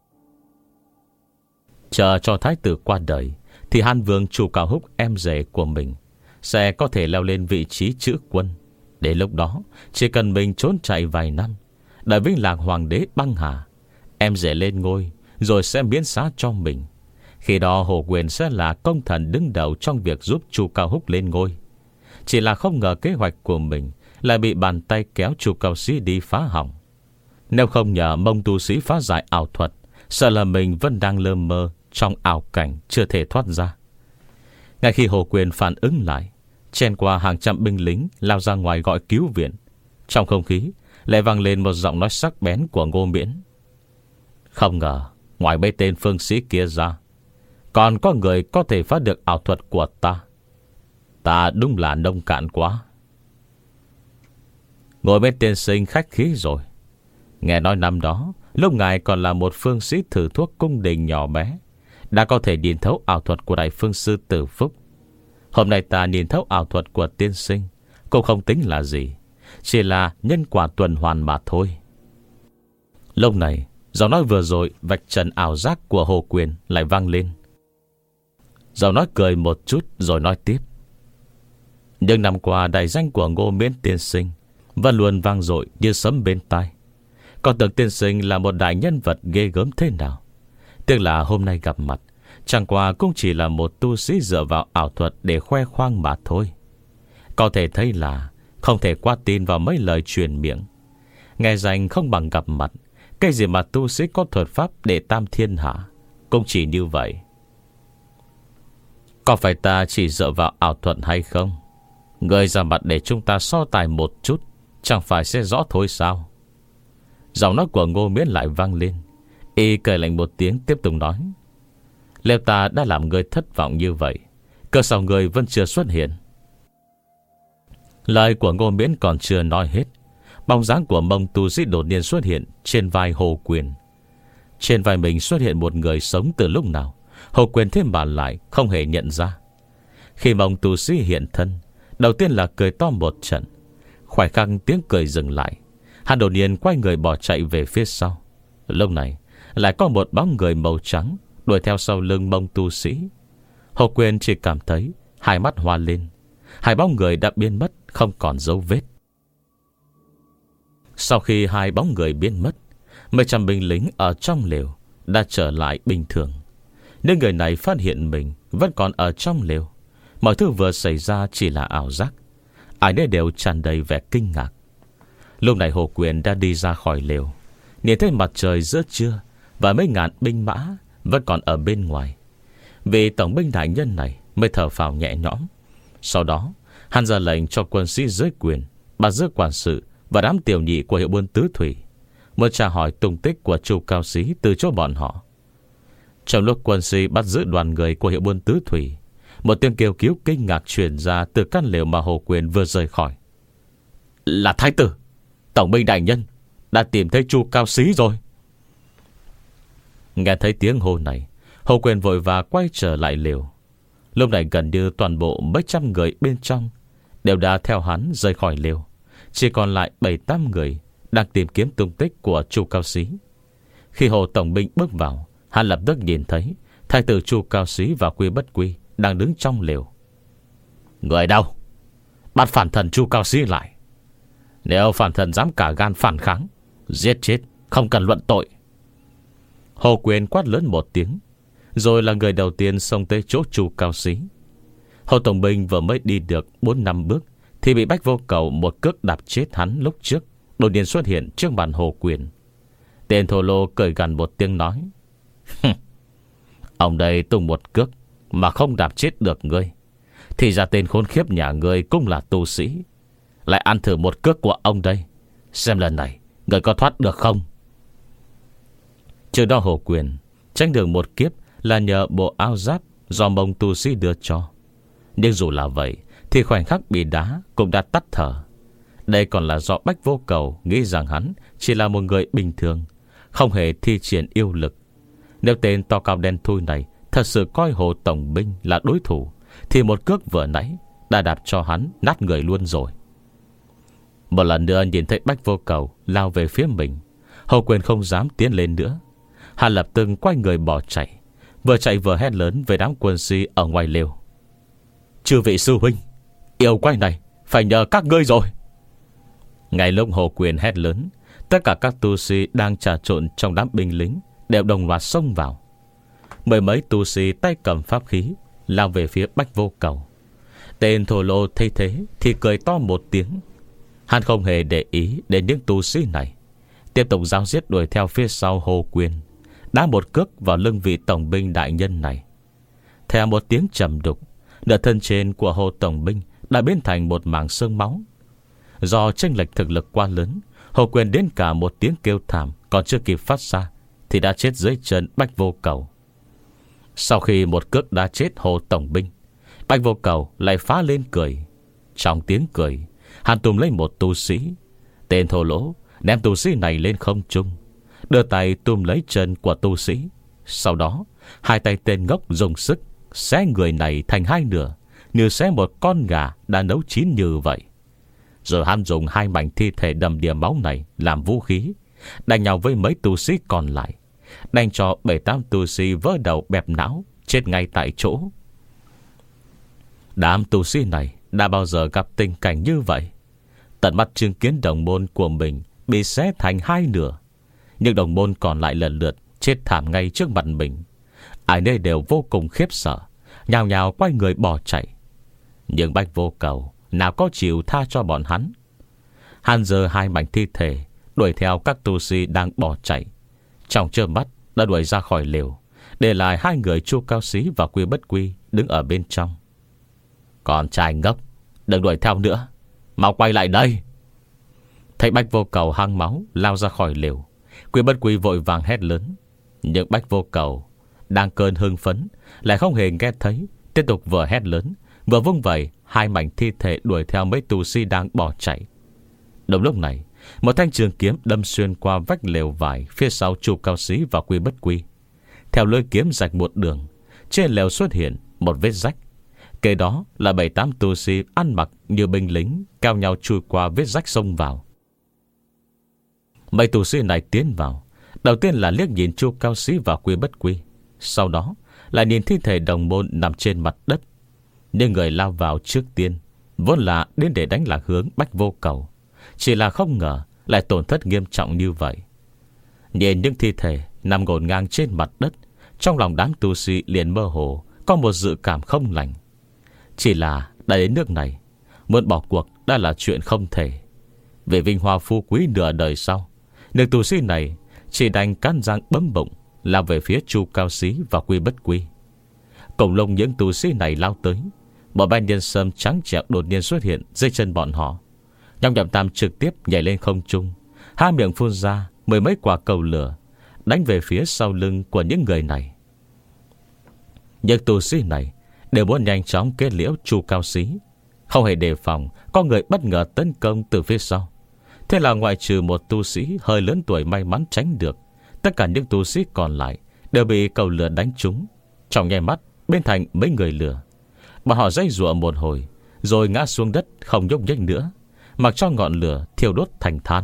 Chờ cho thái tử qua đời thì Hán Vương Chu Cao Húc, em rể của mình, sẽ có thể leo lên vị trí chữ quân. Đến lúc đó chỉ cần mình trốn chạy vài năm, đợi vinh lạc hoàng đế băng hà, em rể lên ngôi rồi sẽ miễn xá cho mình. Khi đó Hồ Quyền sẽ là công thần đứng đầu trong việc giúp Chu Cao Húc lên ngôi. Chỉ là không ngờ kế hoạch của mình lại bị bàn tay kéo Chu Cao Xí đi phá hỏng. Nếu không nhờ Mông tu sĩ phá giải ảo thuật, sợ là mình vẫn đang lơ mơ trong ảo cảnh chưa thể thoát ra. Ngay khi Hồ Quyền phản ứng lại, chen qua hàng trăm binh lính lao ra ngoài gọi cứu viện, trong không khí lại vang lên một giọng nói sắc bén của Ngô Miễn: Không ngờ ngoài mấy tên phương sĩ kia ra, còn có người có thể phá được ảo thuật của ta. Ta đúng là nông cạn quá. Ngồi bên tiên sinh khách khí rồi. Nghe nói năm đó, lúc ngài còn là một phương sĩ thử thuốc cung đình nhỏ bé, đã có thể nhìn thấu ảo thuật của đại phương sư Tử Phúc. Hôm nay ta nhìn thấu ảo thuật của tiên sinh cũng không tính là gì, chỉ là nhân quả tuần hoàn mà thôi. Lúc này giọng nói vừa rồi vạch trần ảo giác của Hồ Quyền lại vang lên. Giọng nói cười một chút rồi nói tiếp: Nhưng năm qua đại danh của Ngô Miễn tiên sinh vẫn luôn vang dội như sấm bên tai. Còn tưởng tiên sinh là một đại nhân vật ghê gớm thế nào. Tiếc là hôm nay gặp mặt, chẳng qua cũng chỉ là một tu sĩ dựa vào ảo thuật để khoe khoang mà thôi. Có thể thấy là không thể quá tin vào mấy lời truyền miệng. Nghe danh không bằng gặp mặt. Cái gì mà tu sĩ có thuật pháp để tam thiên hạ, cũng chỉ như vậy. Có phải ta chỉ dựa vào ảo thuật hay không? Người ra mặt để chúng ta so tài một chút, chẳng phải sẽ rõ thôi sao? Giọng nói của Ngô Miễn lại vang lên. Y cười lạnh một tiếng tiếp tục nói: Nếu ta đã làm người thất vọng như vậy, cớ sao người vẫn chưa xuất hiện? Lời của Ngô Miễn còn chưa nói hết, bóng dáng của Mông tu sĩ đột nhiên xuất hiện trên vai Hồ Quyền. Trên vai mình xuất hiện một người sống từ lúc nào, Hồ Quyền thêm bà lại không hề nhận ra. Khi Mông tu sĩ hiện thân, đầu tiên là cười to một trận. Khoảnh khắc tiếng cười dừng lại, hắn đột nhiên quay người bỏ chạy về phía sau. Lúc này lại có một bóng người màu trắng đuổi theo sau lưng Mông tu sĩ. Hồ Quyền chỉ cảm thấy hai mắt hoa lên. Hai bóng người đã biến mất, không còn dấu vết. Sau khi hai bóng người biến mất, mấy trăm binh lính ở trong lều đã trở lại bình thường. Nhưng người này phát hiện mình vẫn còn ở trong lều. Mọi thứ vừa xảy ra chỉ là ảo giác. Ai nấy đều tràn đầy vẻ kinh ngạc. Lúc này Hồ Quyền đã đi ra khỏi lều, nhìn thấy mặt trời giữa trưa và mấy ngàn binh mã vẫn còn ở bên ngoài. Vì tổng binh đại nhân này mới thở phào nhẹ nhõm. Sau đó hắn ra lệnh cho quân sĩ dưới quyền, bắt giữ quản sự và đám tiểu nhị của hiệu buôn tứ thủy, muốn tra hỏi tung tích của Chu Cao Xí từ chỗ bọn họ. Trong lúc quân sĩ bắt giữ đoàn người của hiệu buôn tứ thủy, một tiếng kêu cứu kinh ngạc truyền ra từ căn lều mà Hồ Quyền vừa rời khỏi. Là thái tử, tổng binh đại nhân đã tìm thấy Chu Cao Xí rồi. Nghe thấy tiếng hô này, Hồ Quyền vội vã quay trở lại lều. Lúc này gần như toàn bộ mấy trăm người bên trong đều đã theo hắn rời khỏi lều. Chỉ còn lại bảy tám người đang tìm kiếm tung tích của Chu Cao Xí. Khi Hồ tổng binh bước vào, hắn lập tức nhìn thấy thái tử Chu Cao Xí và Quy Bất Quy đang đứng trong lều. Người đâu? Bắt phản thần Chu Cao Xí lại. Nếu phản thần dám cả gan phản kháng, giết chết, không cần luận tội. Hồ Quyền quát lớn một tiếng, rồi là người đầu tiên xông tới chỗ Chu Cao Xí. Hồ tổng binh vừa mới đi được bốn năm bước thì bị Bách Vô Cầu một cước đạp chết hắn lúc trước, đột nhiên xuất hiện trước bàn Hồ Quyền. Tên thô lô cười gằn một tiếng nói: Ông đây tung một cước mà không đạp chết được ngươi, thì ra tên khốn khiếp nhà ngươi cũng là tu sĩ. Lại ăn thử một cước của ông đây, xem lần này ngươi có thoát được không. Trước đó Hồ Quyền tránh được một kiếp là nhờ bộ áo giáp do Mông tu sĩ đưa cho. Nhưng dù là vậy thì khoảnh khắc bị đá cũng đã tắt thở. Đây còn là do Bách Vô Cầu nghĩ rằng hắn chỉ là một người bình thường, không hề thi triển yêu lực. Nếu tên to cao đen thui này thật sự coi Hồ tổng binh là đối thủ, thì một cước vừa nãy đã đạp cho hắn nát người luôn rồi. Một lần nữa nhìn thấy Bách Vô Cầu lao về phía mình, Hồ Quyền không dám tiến lên nữa. Hắn lập tức quay người bỏ chạy, vừa chạy vừa hét lớn với đám quân sĩ ở ngoài lều: Chư vị sư huynh, yêu quái này phải nhờ các ngươi rồi. Ngay lúc Hồ Quyền hét lớn, tất cả các tu sĩ đang trà trộn trong đám binh lính đều đồng loạt xông vào. Mười mấy tu sĩ tay cầm pháp khí lao về phía Bách Vô Cầu. Tên thổ lô thấy thế thì cười to một tiếng. Hắn không hề để ý đến những tu sĩ này, tiếp tục giao giết đuổi theo phía sau Hồ Quyền, đá một cước vào lưng vị tổng binh đại nhân này. Theo một tiếng trầm đục, nửa thân trên của Hồ tổng binh đã biến thành một mảng xương máu. Do chênh lệch thực lực quá lớn, Hồ Quyền đến cả một tiếng kêu thảm còn chưa kịp phát ra thì đã chết dưới chân Bách Vô Cầu. Sau khi một cước đã chết Hồ tổng binh, Bách Vô Cầu lại phá lên cười. Trong tiếng cười, hắn túm lấy một tu sĩ. Tên thô lỗ ném tu sĩ này lên không trung, đưa tay túm lấy chân của tu sĩ. Sau đó hai tay tên ngốc dùng sức xé người này thành hai nửa, như xé một con gà đã nấu chín như vậy. Rồi hắn dùng hai mảnh thi thể đầm đìa máu này làm vũ khí, đánh nhau với mấy tu sĩ còn lại, đánh cho bảy tám tu sĩ vỡ đầu bẹp não, chết ngay tại chỗ. Đám tu sĩ này đã bao giờ gặp tình cảnh như vậy, tận mắt chứng kiến đồng môn của mình bị xé thành hai nửa. Nhưng đồng môn còn lại lần lượt chết thảm ngay trước mặt mình. Ai nấy đều vô cùng khiếp sợ, nhào nhào quay người bỏ chạy. Nhưng Bách Vô Cầu nào có chịu tha cho bọn hắn. Hắn giơ hai mảnh thi thể đuổi theo các tu sĩ đang bỏ chạy. Trong chớp mắt đã đuổi ra khỏi lều, để lại hai người Chu Cao Xí và Quy Bất Quy đứng ở bên trong. Con trai ngốc, Đừng đuổi theo nữa, mau quay lại đây. Thấy Bách Vô Cầu hăng máu lao ra khỏi lều, Quy Bất Quy vội vàng hét lớn. Nhưng Bách Vô Cầu đang cơn hưng phấn lại không hề nghe thấy, tiếp tục vừa hét lớn vừa vung vẩy hai mảnh thi thể đuổi theo mấy tù sĩ đang bỏ chạy. Đúng lúc này, một thanh trường kiếm đâm xuyên qua vách lều vải phía sau Chu Cao Sĩ và Quy Bất Quy. Theo lưỡi kiếm rạch một đường, trên lều xuất hiện một vết rách. Kế đó là bảy tám tù sĩ ăn mặc như binh lính cao nhau chui qua vết rách xông vào. Mấy tù sĩ này tiến vào, đầu tiên là liếc nhìn Chu Cao Sĩ và Quy Bất Quy, sau đó lại nhìn thi thể đồng môn nằm trên mặt đất. Nhưng người lao vào trước tiên vốn là đến để đánh lạc hướng Bách Vô Cầu, chỉ là không ngờ lại tổn thất nghiêm trọng như vậy. Nhìn những thi thể nằm ngổn ngang trên mặt đất, trong lòng đám tu sĩ liền mơ hồ có một dự cảm không lành. Chỉ là đã đến nước này, muốn bỏ cuộc đã là chuyện không thể. Về vinh hoa phú quý nửa đời sau, người tu sĩ này chỉ đành cắn răng bấm bụng lao về phía Chu Cao Sĩ và Quy Bất Quy. Cùng lông những tu sĩ này lao tới, một bánh nhân sâm trắng trẻo đột nhiên xuất hiện dưới chân bọn họ. Nhong Nhậm Tam trực tiếp nhảy lên không trung, há miệng phun ra mười mấy quả cầu lửa, đánh về phía sau lưng của những người này. Những tu sĩ này đều muốn nhanh chóng kết liễu Chu Cao Sĩ, không hề đề phòng có người bất ngờ tấn công từ phía sau. Thế là ngoại trừ một tu sĩ hơi lớn tuổi may mắn tránh được, tất cả những tu sĩ còn lại đều bị cầu lửa đánh trúng, trong nháy mắt biến thành mấy người lửa. Bọn họ dây dụa một hồi rồi ngã xuống đất không nhúc nhích nữa, mặc cho ngọn lửa thiêu đốt thành than.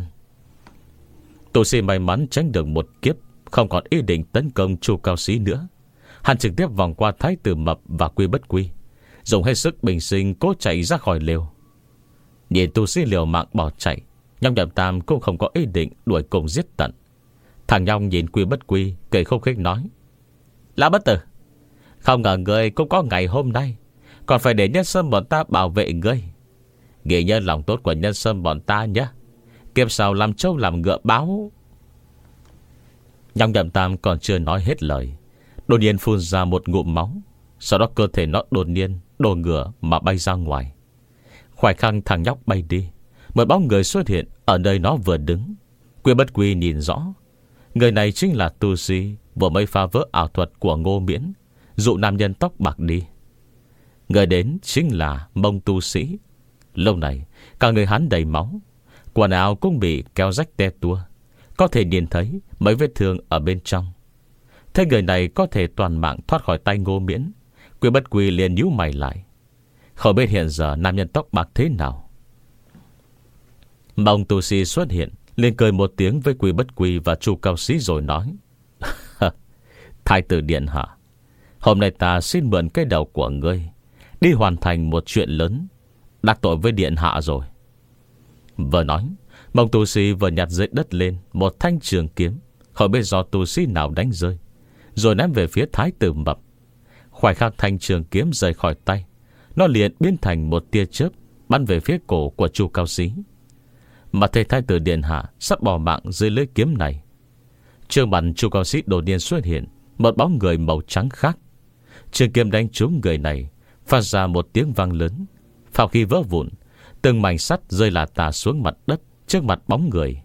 Tu sĩ may mắn tránh được một kiếp, không còn ý định tấn công Chu Cao Sĩ nữa. Hắn trực tiếp vòng qua Thái Tử Mập và Quy Bất Quy, dùng hết sức bình sinh cố chạy ra khỏi lều. Nhìn tu sĩ liều mạng bỏ chạy, Nhong Nhậm Tam cũng không có ý định đuổi cùng giết tận. Thằng Nhong nhìn Quy Bất Quy cười khúc khích nói: Lão bất tử, không ngờ ngươi cũng có ngày hôm nay, còn phải để nhân sâm bọn ta bảo vệ ngươi. Ghi nhớ lòng tốt của nhân sâm bọn ta nhé, kiếp sau làm trâu làm ngựa báo. Nhong Nhậm Tam còn chưa nói hết lời, đột nhiên phun ra một ngụm máu. Sau đó cơ thể nó đột nhiên đổ ngửa mà bay ra ngoài. Khoảnh khắc thằng nhóc bay đi, một bóng người xuất hiện ở nơi nó vừa đứng. Quy Bất Quy nhìn rõ, người này chính là tu sĩ vừa mới phá vỡ ảo thuật của Ngô Miễn, dụ nam nhân tóc bạc đi. Người đến chính là Mông tu sĩ. Lâu này cả người hắn đầy máu, quần áo cũng bị kéo rách te tua, có thể nhìn thấy mấy vết thương ở bên trong. Thế người này có thể toàn mạng thoát khỏi tay Ngô Miễn, Quy Bất Quy liền nhíu mày lại. Không biết hiện giờ nam nhân tóc bạc thế nào. Mông tu sĩ xuất hiện liền cười một tiếng với Quy Bất Quy và Chu Cao Sĩ rồi nói: Thái tử điện hạ, hôm nay ta xin mượn cái đầu của ngươi đi hoàn thành một chuyện lớn, đắc tội với điện hạ rồi. Vừa nói, Mông tu sĩ vừa nhặt dưới đất lên một thanh trường kiếm, không biết do tu sĩ nào đánh rơi, rồi ném về phía Thái Tử Mập. Khoảnh khắc thanh trường kiếm rời khỏi tay, nó liền biến thành một tia chớp bắn về phía cổ của Chu Cao Sĩ. Mà thấy Thái tử điện hạ sắp bỏ mạng dưới lưỡi kiếm này, trước mặt Chu Cao Sĩ đột nhiên xuất hiện một bóng người màu trắng khác. Trường kiếm đánh trúng người này, phát ra một tiếng vang lớn. Phao khi vỡ vụn, từng mảnh sắt rơi lả tả xuống mặt đất trước mặt bóng người.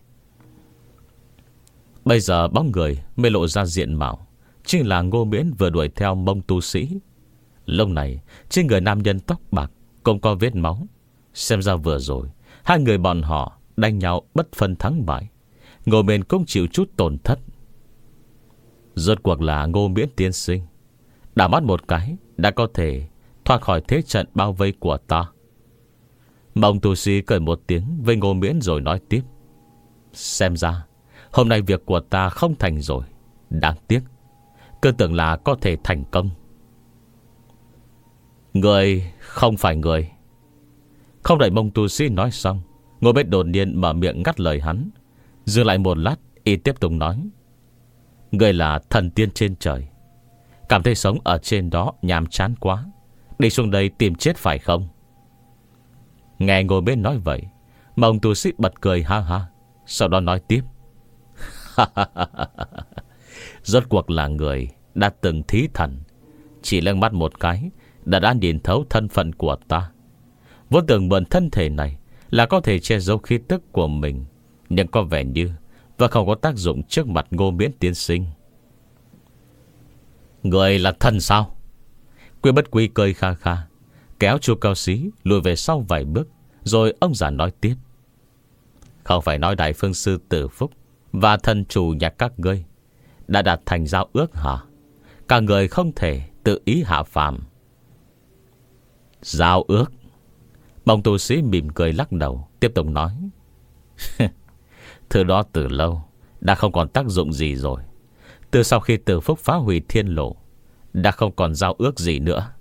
Bây giờ bóng người mới lộ ra diện mạo, chính là Ngô Miễn vừa đuổi theo Mông tu sĩ. Lúc này trên người nam nhân tóc bạc cũng có vết máu. Xem ra vừa rồi hai người bọn họ đánh nhau bất phân thắng bại, Ngô Miễn cũng chịu chút tổn thất. Rốt cuộc là Ngô Miễn tiên sinh, đảo mắt một cái đã có thể thoát khỏi thế trận bao vây của ta. Mông tu sĩ cười một tiếng với Ngô Miễn rồi nói tiếp: Xem ra hôm nay việc của ta không thành rồi. Đáng tiếc, cứ tưởng là có thể thành công. Người không phải người. Không đợi Mông tu sĩ nói xong, Ngô Miễn đột nhiên mở miệng ngắt lời hắn. Dừng lại một lát, y tiếp tục nói: Người là thần tiên trên trời, cảm thấy sống ở trên đó nhàm chán quá, đi xuống đây tìm chết phải không? Nghe Ngô Miễn nói vậy, Mông tu sĩ bật cười ha ha, sau đó nói tiếp: Rốt cuộc là người đã từng thí thần, chỉ lên mắt một cái đã đã nhìn thấu thân phận của ta. Vốn tưởng mượn thân thể này là có thể che giấu khí tức của mình, nhưng có vẻ như và không có tác dụng trước mặt Ngô Miễn tiên sinh. Người là thần sao? Quy Bất Quy cười kha kha, kéo Chu Cao Xí lùi về sau vài bước. Rồi ông già nói tiếp: Không phải nói Đại Phương Sư Tử Phúc và thần chủ nhà các ngươi đã đạt thành giao ước hả? Cả người không thể tự ý hạ phàm. Giao ước? Mông tu sĩ mỉm cười lắc đầu, tiếp tục nói: Thứ đó từ lâu đã không còn tác dụng gì rồi. Từ sau khi Tử Phúc phá hủy thiên lộ, đã không còn giao ước gì nữa.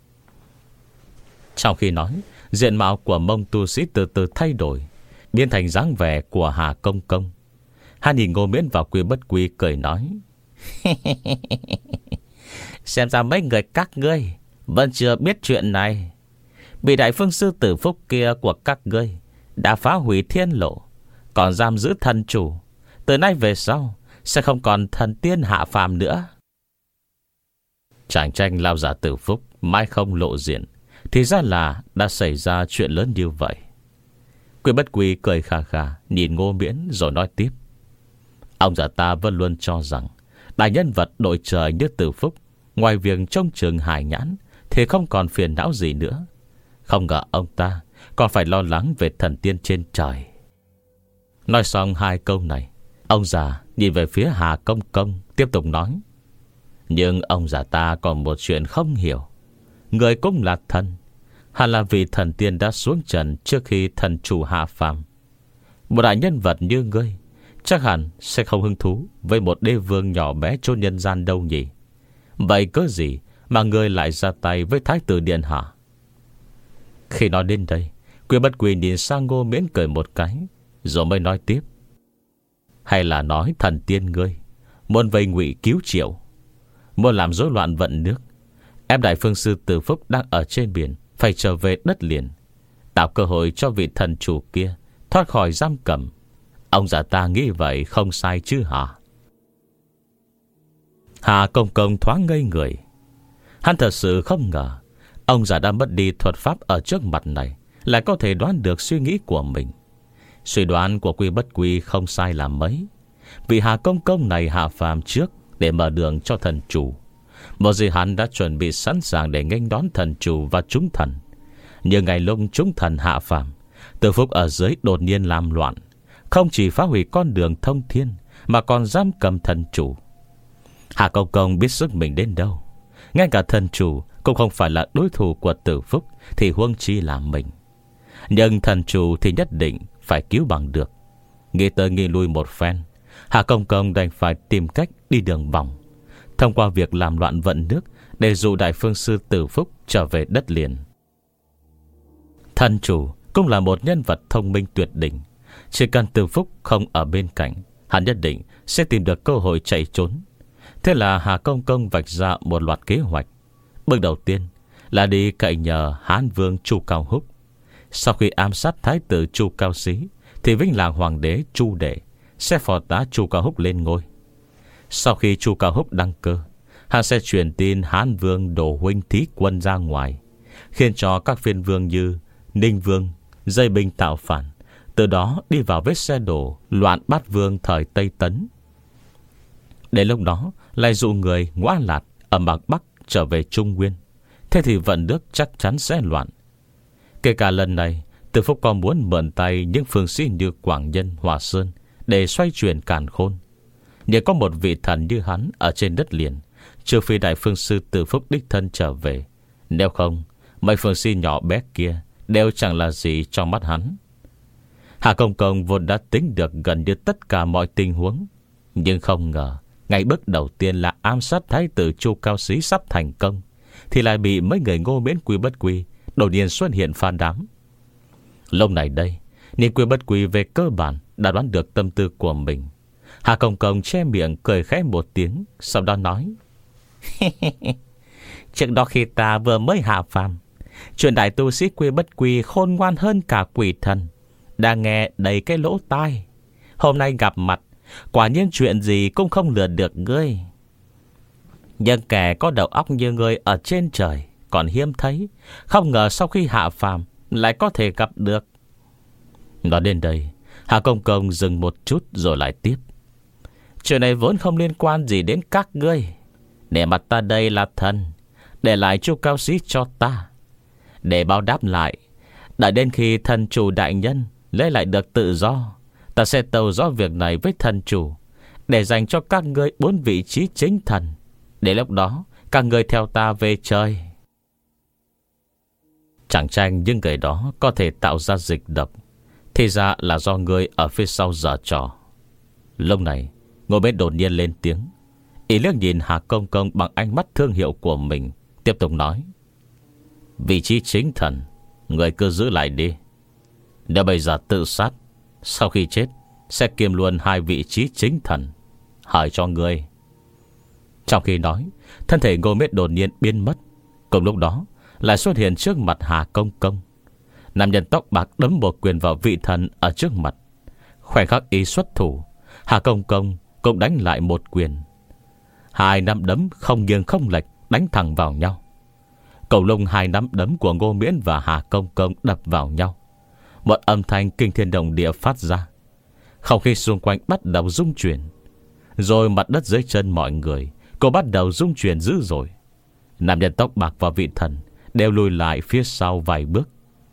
Trong khi nói, diện mạo của Mông tu sĩ từ từ thay đổi, biến thành dáng vẻ của Hà Công Công. Hắn nhìn Ngô Miễn và Quy Bất Quy cười nói: Xem ra mấy người các ngươi vẫn chưa biết chuyện này. Bị Đại Phương Sư Tử Phúc kia của các ngươi đã phá hủy thiên lộ, còn giam giữ thần chủ. Từ nay về sau sẽ không còn thần tiên hạ phàm nữa. Chàng tranh lao giả Tử Phúc mãi không lộ diện, thì ra là đã xảy ra chuyện lớn như vậy. Quy Bất Quy cười khà khà, nhìn Ngô Miễn rồi nói tiếp: Ông già ta vẫn luôn cho rằng đại nhân vật đội trời như Tử Phúc, ngoài việc trông chừng hài nhãn thì không còn phiền não gì nữa. Không ngờ ông ta còn phải lo lắng về thần tiên trên trời. Nói xong hai câu này, ông già nhìn về phía Hà Công Công, tiếp tục nói: Nhưng ông già ta còn một chuyện không hiểu. Người cũng là thần, hẳn là vì thần tiên đã xuống trần trước khi thần chủ hạ phàm. Một đại nhân vật như ngươi chắc hẳn sẽ không hứng thú với một đế vương nhỏ bé chốn nhân gian đâu nhỉ? Vậy cớ gì mà ngươi lại ra tay với Thái tử điện hạ? Khi nói đến đây, Quy Bất Quy nhìn sang Ngô Miễn cười một cái, rồi mới nói tiếp: Hay là nói thần tiên ngươi muốn vây ngụy cứu triệu, muốn làm rối loạn vận nước, ép Đại Phương Sư Tử Phúc đang ở trên biển phải trở về đất liền, tạo cơ hội cho vị thần chủ kia thoát khỏi giam cầm. Ông già ta nghĩ vậy không sai chứ hả? Hà Công Công thoáng ngây người. Hắn thật sự không ngờ ông già đã mất đi thuật pháp ở trước mặt này lại có thể đoán được suy nghĩ của mình. Suy đoán của Quy Bất Quy không sai là mấy. Vì Hà Công Công này hạ phàm trước để mở đường cho thần chủ. Một gì hắn đã chuẩn bị sẵn sàng để nghênh đón thần chủ và chúng thần. Nhưng ngày lúc chúng thần hạ phàm, Tử Phúc ở dưới đột nhiên làm loạn, không chỉ phá hủy con đường thông thiên mà còn giam cầm thần chủ. Hà Công Công biết sức mình đến đâu, ngay cả thần chủ cũng không phải là đối thủ của Tử Phúc, thì huống chi là mình. Nhưng thần chủ thì nhất định phải cứu bằng được. Nghĩ tới nghĩ lui một phen, Hà Công Công đành phải tìm cách đi đường vòng, thông qua việc làm loạn vận nước để dụ Đại Phương Sư Tử Phúc trở về đất liền. Thần chủ cũng là một nhân vật thông minh tuyệt đỉnh. Chỉ cần Tử Phúc không ở bên cạnh, hắn nhất định sẽ tìm được cơ hội chạy trốn. Thế là Hà Công Công vạch ra một loạt kế hoạch. Bước đầu tiên là đi cậy nhờ Hán Vương Chu Cao Húc. Sau khi ám sát Thái tử Chu Cao Xí, thì Vĩnh Làng Hoàng đế Chu Đệ sẽ phò tá Chu Cao Húc lên ngôi. Sau khi Chu Cao Húc đăng cơ, hắn sẽ truyền tin Hán Vương đổ huynh thí quân ra ngoài, khiến cho các phiên vương như Ninh Vương dây binh tạo phản, từ đó đi vào vết xe đổ loạn Bát Vương thời Tây Tấn. Đến lúc đó lại dụ người Ngõa Lạt ở mạc Bắc trở về Trung Nguyên. Thế thì vận nước chắc chắn sẽ loạn. Kể cả lần này, Tử Phúc có muốn mượn tay những phương sĩ như Quảng Nhân, Hòa Sơn để xoay chuyển càn khôn. Nhưng có một vị thần như hắn ở trên đất liền, trừ phi Đại Phương Sư Tử Phúc đích thân trở về. Nếu không, mấy phương sĩ nhỏ bé kia đều chẳng là gì trong mắt hắn. Hà Công Công vốn đã tính được gần như tất cả mọi tình huống, nhưng không ngờ ngày bước đầu tiên là ám sát Thái tử Chu Cao Xí sắp thành công, thì lại bị mấy người Ngô Miễn Quy Bất Quy đột nhiên xuất hiện phản đám. Lúc này đây, nên Quy Bất Quy về cơ bản đã đoán được tâm tư của mình. Hà Công Công che miệng cười khẽ một tiếng, sau đó nói: Trước đó khi ta vừa mới hạ phàm, chuyện đại tu sĩ Quy Bất Quy khôn ngoan hơn cả quỷ thần đã nghe đầy cái lỗ tai. Hôm nay gặp mặt, quả nhiên chuyện gì cũng không lừa được ngươi. Nhưng kẻ có đầu óc như ngươi ở trên trời còn hiếm thấy. Không ngờ sau khi hạ phàm lại có thể gặp được. Nói đến đây, Hà Công Công dừng một chút rồi lại tiếp. Chuyện này vốn không liên quan gì đến các ngươi. Để mặt ta đây là thần, để lại Chu Cao Sĩ cho ta. Để báo đáp lại, đợi đến khi thần chủ đại nhân lấy lại được tự do, ta sẽ tâu rõ việc này với thần chủ, để dành cho các ngươi bốn vị trí chính thần. Để lúc đó các ngươi theo ta về trời. Chẳng tranh những người đó có thể tạo ra dịch độc, thì ra là do ngươi ở phía sau giở trò. Lúc này Ngô Miễn đột nhiên lên tiếng, ý liếc nhìn Hà Công Công bằng ánh mắt thương hiệu của mình, tiếp tục nói: vị trí chính thần người cứ giữ lại đi. Nếu bây giờ tự sát, sau khi chết sẽ kiêm luôn hai vị trí chính thần. Hỏi cho ngươi. Trong khi nói, thân thể Ngô Miễn đột nhiên biến mất. Cùng lúc đó lại xuất hiện trước mặt Hà Công Công. Nam nhân tóc bạc đấm một quyền vào vị thần ở trước mặt. Khoảnh khắc ý xuất thủ, Hà Công Công cũng đánh lại một quyền. Hai nắm đấm không nghiêng không lệch đánh thẳng vào nhau. Cầu lông hai nắm đấm của Ngô Miễn và Hà Công Công đập vào nhau. Một âm thanh kinh thiên động địa phát ra. Không khí xung quanh bắt đầu rung chuyển. Rồi mặt đất dưới chân mọi người cũng bắt đầu rung chuyển dữ dội. Nam nhân tóc bạc và vị thần đều lùi lại phía sau vài bước.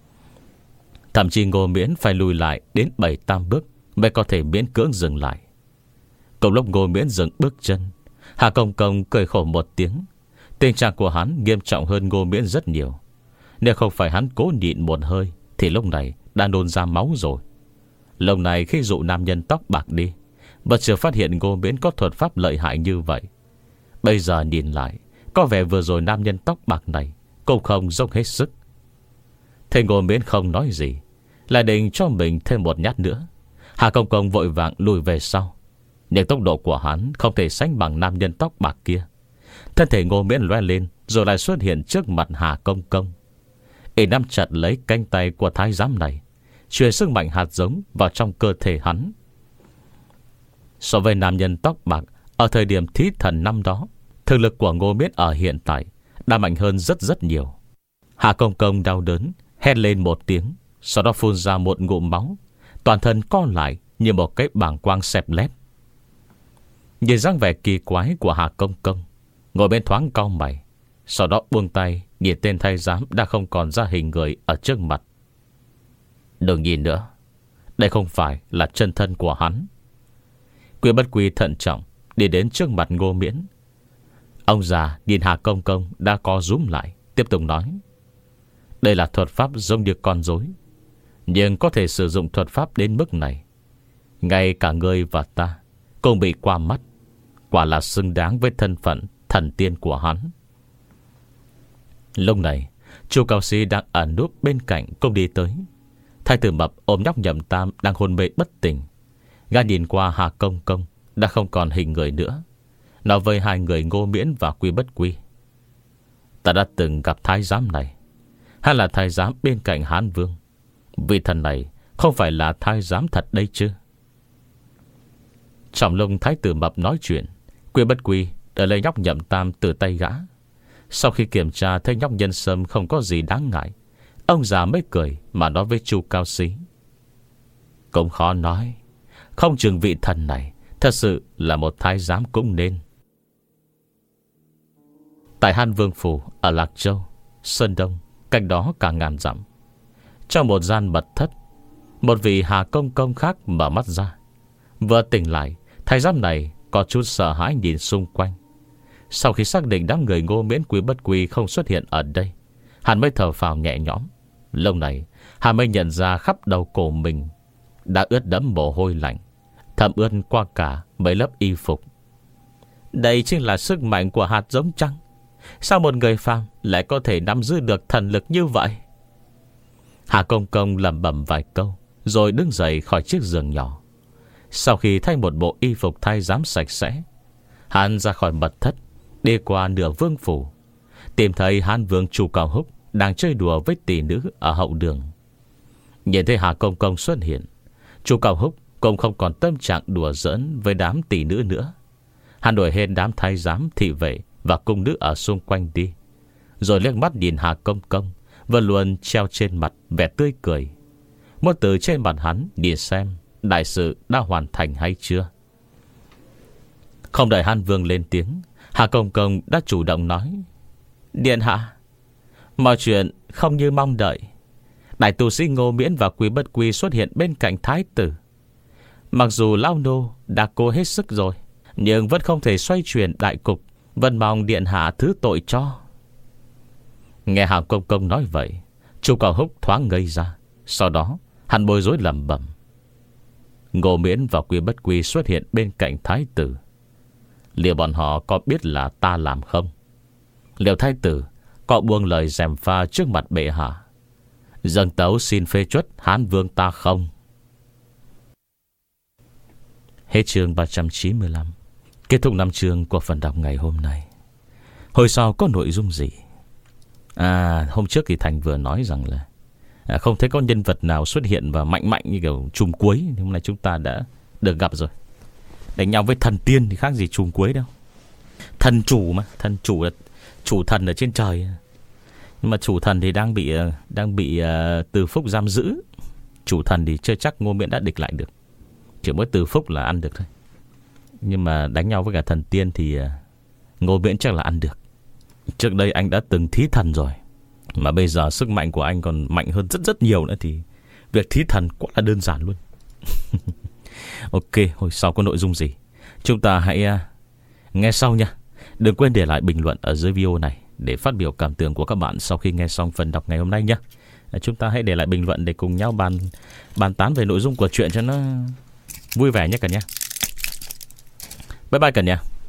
Thậm chí Ngô Miễn phải lùi lại đến bảy tám bước mới có thể miễn cưỡng dừng lại. Cùng lúc Ngô Miễn dừng bước chân, Hà Công Công cười khổ một tiếng. Tình trạng của hắn nghiêm trọng hơn Ngô Miễn rất nhiều. Nếu không phải hắn cố nhịn một hơi thì lúc này đã nôn ra máu rồi. Lúc này khi dụ nam nhân tóc bạc đi, bất chợt phát hiện Ngô Miễn có thuật pháp lợi hại như vậy. Bây giờ nhìn lại, có vẻ vừa rồi nam nhân tóc bạc này cũng không dốc hết sức. Thế Ngô Miễn không nói gì, lại định cho mình thêm một nhát nữa. Hà Công Công vội vàng lùi về sau. Nhưng tốc độ của hắn không thể sánh bằng nam nhân tóc bạc kia. Thân thể Ngô Miễn lóe lên rồi lại xuất hiện trước mặt Hà Công Công. Y nắm chặt lấy cánh tay của thái giám này, truyền sức mạnh hạt giống vào trong cơ thể hắn. So với nam nhân tóc bạc ở thời điểm thí thần năm đó, thực lực của Ngô Miễn ở hiện tại đã mạnh hơn rất rất nhiều. Hà Công Công đau đớn hét lên một tiếng, sau đó phun ra một ngụm máu. Toàn thân co lại như một cái bảng quang xẹp lép. Nhìn dáng vẻ kỳ quái của Hà Công Công, Ngồi bên thoáng cau mày, sau đó buông tay nhìn tên thái giám đã không còn ra hình người ở trước mặt. Đừng nhìn nữa, đây không phải là chân thân của hắn. Quy Bất Quy thận trọng đi đến trước mặt Ngô Miễn. Ông già nhìn Hà Công Công đã co rúm lại, tiếp tục nói: đây là thuật pháp giống như con rối, nhưng có thể sử dụng thuật pháp đến mức này, ngay cả ngươi và ta cũng bị qua mắt. Quả là xứng đáng với thân phận thần tiên của hắn. Lúc này Chu Cao Sĩ đang ẩn núp bên cạnh cũng đi tới. Thái tử Mập ôm nhóc Nhậm Tam đang hôn mê bất tỉnh. Gã nhìn qua Hà Công Công đã không còn hình người nữa, nói với hai người Ngô Miễn và Quy Bất Quy: ta đã từng gặp thái giám này, hay là thái giám bên cạnh Hán Vương? Vị thần này không phải là thái giám thật đây chứ? Trong lông Thái tử Mập nói chuyện, Quy Bất Quy đợi lấy nhóc Nhậm Tam từ tay gã. Sau khi kiểm tra thấy nhóc Nhân Sâm không có gì đáng ngại, ông già mới cười mà nói với Chu Cao Sĩ: cũng khó nói, không chừng vị thần này thật sự là một thái giám cũng nên. Tại Hán Vương Phủ ở Lạc Châu, Sơn Đông, cách đó cả ngàn dặm, trong một gian mật thất, một vị Hà Công Công khác mở mắt ra. Vừa tỉnh lại, thái giám này có chút sợ hãi nhìn xung quanh. Sau khi xác định đám người Ngô Miễn Quy Bất Quy không xuất hiện ở đây, hắn mới thở phào nhẹ nhõm. Lúc này hắn mới nhận ra khắp đầu cổ mình đã ướt đẫm mồ hôi lạnh, thấm ướt qua cả mấy lớp y phục. Đây chính là sức mạnh của hạt giống trăng. Sao một người phàm lại có thể nắm giữ được thần lực như vậy? Hà Công Công lẩm bẩm vài câu rồi đứng dậy khỏi chiếc giường nhỏ. Sau khi thay một bộ y phục thái giám sạch sẽ, hắn ra khỏi mật thất, đi qua nửa vương phủ, tìm thấy Hán Vương Chu Cao Húc đang chơi đùa với tỷ nữ ở hậu đường. Nhìn thấy Hà Công Công xuất hiện, Chu Cao Húc cũng không còn tâm trạng đùa giỡn với đám tỷ nữ nữa. Hắn đuổi hết đám thái giám, thị vệ và cung nữ ở xung quanh đi, rồi liếc mắt nhìn Hà Công Công vẫn luôn treo trên mặt vẻ tươi cười. Muốn từ trên mặt hắn đi xem đại sự đã hoàn thành hay chưa. Không đợi Hàn Vương lên tiếng, Hà Công Công đã chủ động nói: Điện hạ, mọi chuyện không như mong đợi. Đại tu sĩ Ngô Miễn và Quý Bất Quy xuất hiện bên cạnh thái tử. Mặc dù lão nô đã cố hết sức rồi, nhưng vẫn không thể xoay chuyển đại cục. Vẫn mong điện hạ thứ tội cho. Nghe Hà Công Công nói vậy, Chu Cao Húc thoáng ngây ra. Sau đó hắn bối rối lẩm bẩm: Ngô Miễn và Quý Bất Quy xuất hiện bên cạnh thái tử, liệu bọn họ có biết là ta làm không? Liệu thái tử có buông lời gièm pha trước mặt bệ hạ, dâng tấu xin phê truất Hán Vương ta không? Hết chương ba trăm chín mươi lăm. Kết thúc năm chương của phần đọc ngày hôm nay. Hồi sau có nội dung gì? À, hôm trước thì Thành vừa nói rằng là à, không thấy có nhân vật nào xuất hiện và mạnh mạnh như kiểu trùm cuối. Hôm nay chúng ta đã được gặp rồi. Đánh nhau với thần tiên thì khác gì trùm cuối đâu. Thần chủ mà, thần chủ là chủ thần ở trên trời. Nhưng mà chủ thần thì đang bị Đang bị uh, Từ Phúc giam giữ. Chủ thần thì chưa chắc Ngô Miễn đã địch lại được, chỉ mỗi Từ Phúc là ăn được thôi. Nhưng mà đánh nhau với cả thần tiên thì uh, Ngô Miễn chắc là ăn được. Trước đây anh đã từng thí thần rồi, mà bây giờ sức mạnh của anh còn mạnh hơn rất rất nhiều nữa, thì việc thí thần quá là đơn giản luôn. Ok, hồi sau có nội dung gì chúng ta hãy uh, nghe sau nha. Đừng quên để lại bình luận ở dưới video này để phát biểu cảm tưởng của các bạn sau khi nghe xong phần đọc ngày hôm nay nhé. Chúng ta hãy để lại bình luận để cùng nhau bàn bàn tán về nội dung của chuyện cho nó vui vẻ nhé cả nhà. Bye bye cả nhà.